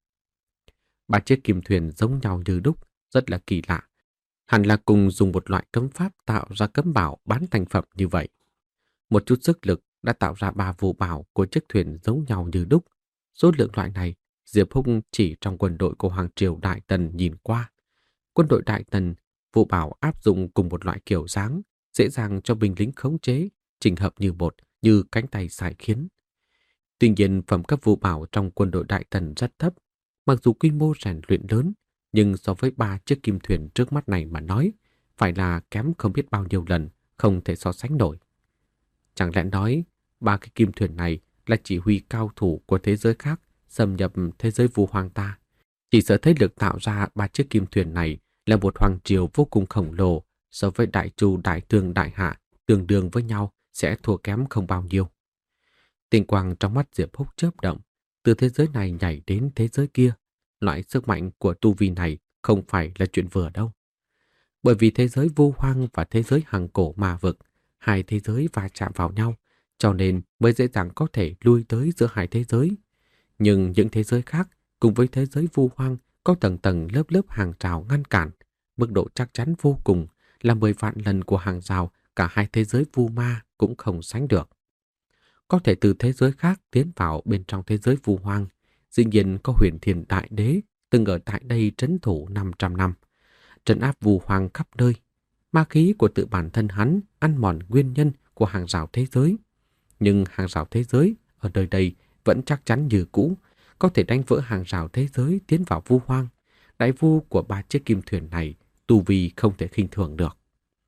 Ba chiếc kim thuyền giống nhau như đúc, rất là kỳ lạ. Hẳn là cùng dùng một loại cấm pháp tạo ra cấm bảo bán thành phẩm như vậy. Một chút sức lực đã tạo ra ba vu bảo của chiếc thuyền giống nhau như đúc. Số lượng loại này, Diệp Húc chỉ trong quân đội của Hoàng Triều Đại Tần nhìn qua. Quân đội Đại Tần, vu bảo áp dụng cùng một loại kiểu dáng, dễ dàng cho binh lính khống chế, chỉnh hợp như một, như cánh tay xài khiến. Tuy nhiên, phẩm cấp vu bảo trong quân đội Đại Tần rất thấp. Mặc dù quy mô rèn luyện lớn, nhưng so với ba chiếc kim thuyền trước mắt này mà nói, phải là kém không biết bao nhiêu lần, không thể so sánh nổi. Chẳng lẽ nói, ba cái kim thuyền này là chỉ huy cao thủ của thế giới khác xâm nhập thế giới vu hoang ta? Chỉ sợ thế lực tạo ra ba chiếc kim thuyền này là một hoàng triều vô cùng khổng lồ, so với Đại Chu, Đại Thương, Đại Hạ tương đương với nhau sẽ thua kém không bao nhiêu. Tinh quang trong mắt Diệp Húc chớp động, từ thế giới này nhảy đến thế giới kia. Loại sức mạnh của tu vi này không phải là chuyện vừa đâu. Bởi vì thế giới vu hoang và thế giới hằng cổ ma vực, hai thế giới va chạm vào nhau, cho nên mới dễ dàng có thể lui tới giữa hai thế giới. Nhưng những thế giới khác cùng với thế giới vu hoang có tầng tầng lớp lớp hàng rào ngăn cản, mức độ chắc chắn vô cùng, là mười vạn lần của hàng rào cả hai thế giới vu ma cũng không sánh được. Có thể từ thế giới khác tiến vào bên trong thế giới vu hoang, dĩ nhiên có Huyền Thiên Đại Đế từng ở tại đây trấn thủ năm trăm năm, trấn áp vu hoang khắp nơi. Ma khí của tự bản thân hắn ăn mòn nguyên nhân của hàng rào thế giới. Nhưng hàng rào thế giới ở nơi đây vẫn chắc chắn như cũ, có thể đánh vỡ hàng rào thế giới tiến vào vu hoang. Đại vu của ba chiếc kim thuyền này tu vi không thể khinh thường được.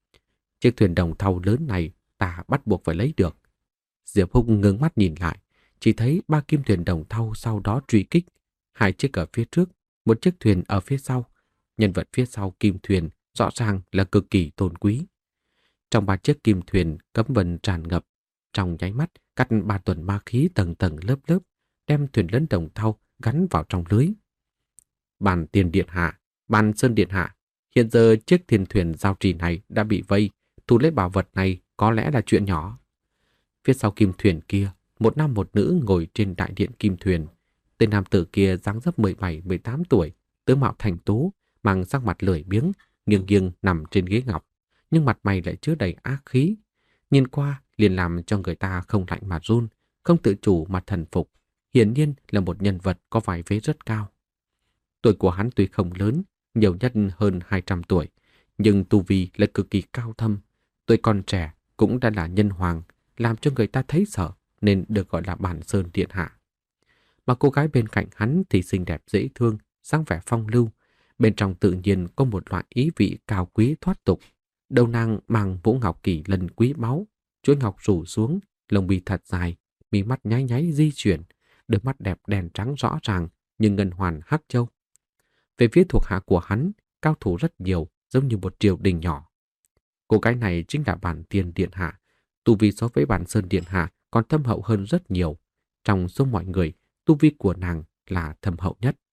Chiếc thuyền đồng thau lớn này ta bắt buộc phải lấy được. Diệp Húc ngước mắt nhìn lại, chỉ thấy ba kim thuyền đồng thau sau đó truy kích, hai chiếc ở phía trước, một chiếc thuyền ở phía sau. Nhân vật phía sau kim thuyền rõ ràng là cực kỳ tôn quý. Trong ba chiếc kim thuyền cấm vân tràn ngập, trong nháy mắt cắt ba tuần ma khí tầng tầng lớp lớp, đem thuyền lớn đồng thau gắn vào trong lưới. Bàn tiền điện hạ, bàn sơn điện hạ, hiện giờ chiếc thiên thuyền giao trì này đã bị vây, thu lấy bảo vật này có lẽ là chuyện nhỏ. Phía sau kim thuyền kia, một nam một nữ ngồi trên đại điện kim thuyền. Tên nam tử kia dáng dấp mười bảy mười tám tuổi, tướng mạo thành tú, mang sắc mặt lười biếng, nghiêng nghiêng nằm trên ghế ngọc, nhưng mặt mày lại chứa đầy ác khí. Nhìn qua liền làm cho người ta không lạnh mà run, không tự chủ mà thần phục. Hiển nhiên là một nhân vật có vài vế rất cao. Tuổi của hắn tuy không lớn, nhiều nhất hơn hai trăm tuổi, nhưng tu vi lại cực kỳ cao thâm. Tuổi còn trẻ cũng đã là nhân hoàng, làm cho người ta thấy sợ nên được gọi là Bản Sơn Điện Hạ. Mà cô gái bên cạnh hắn thì xinh đẹp dễ thương, sáng vẻ phong lưu. Bên trong tự nhiên có một loại ý vị cao quý thoát tục. Đầu nàng mang vũ ngọc kỳ lân quý báu, chuỗi ngọc rủ xuống, lông mi thật dài, mí mắt nháy nháy di chuyển, đôi mắt đẹp đen trắng rõ ràng như ngân hoàn hắc châu. Về phía thuộc hạ của hắn, cao thủ rất nhiều, giống như một triều đình nhỏ. Cô gái này chính là Bản Tiên Điện Hạ. Tu vi so với Bản Sơn Điện Hạ còn thâm hậu hơn rất nhiều. Trong số mọi người, tu vi của nàng là thâm hậu nhất.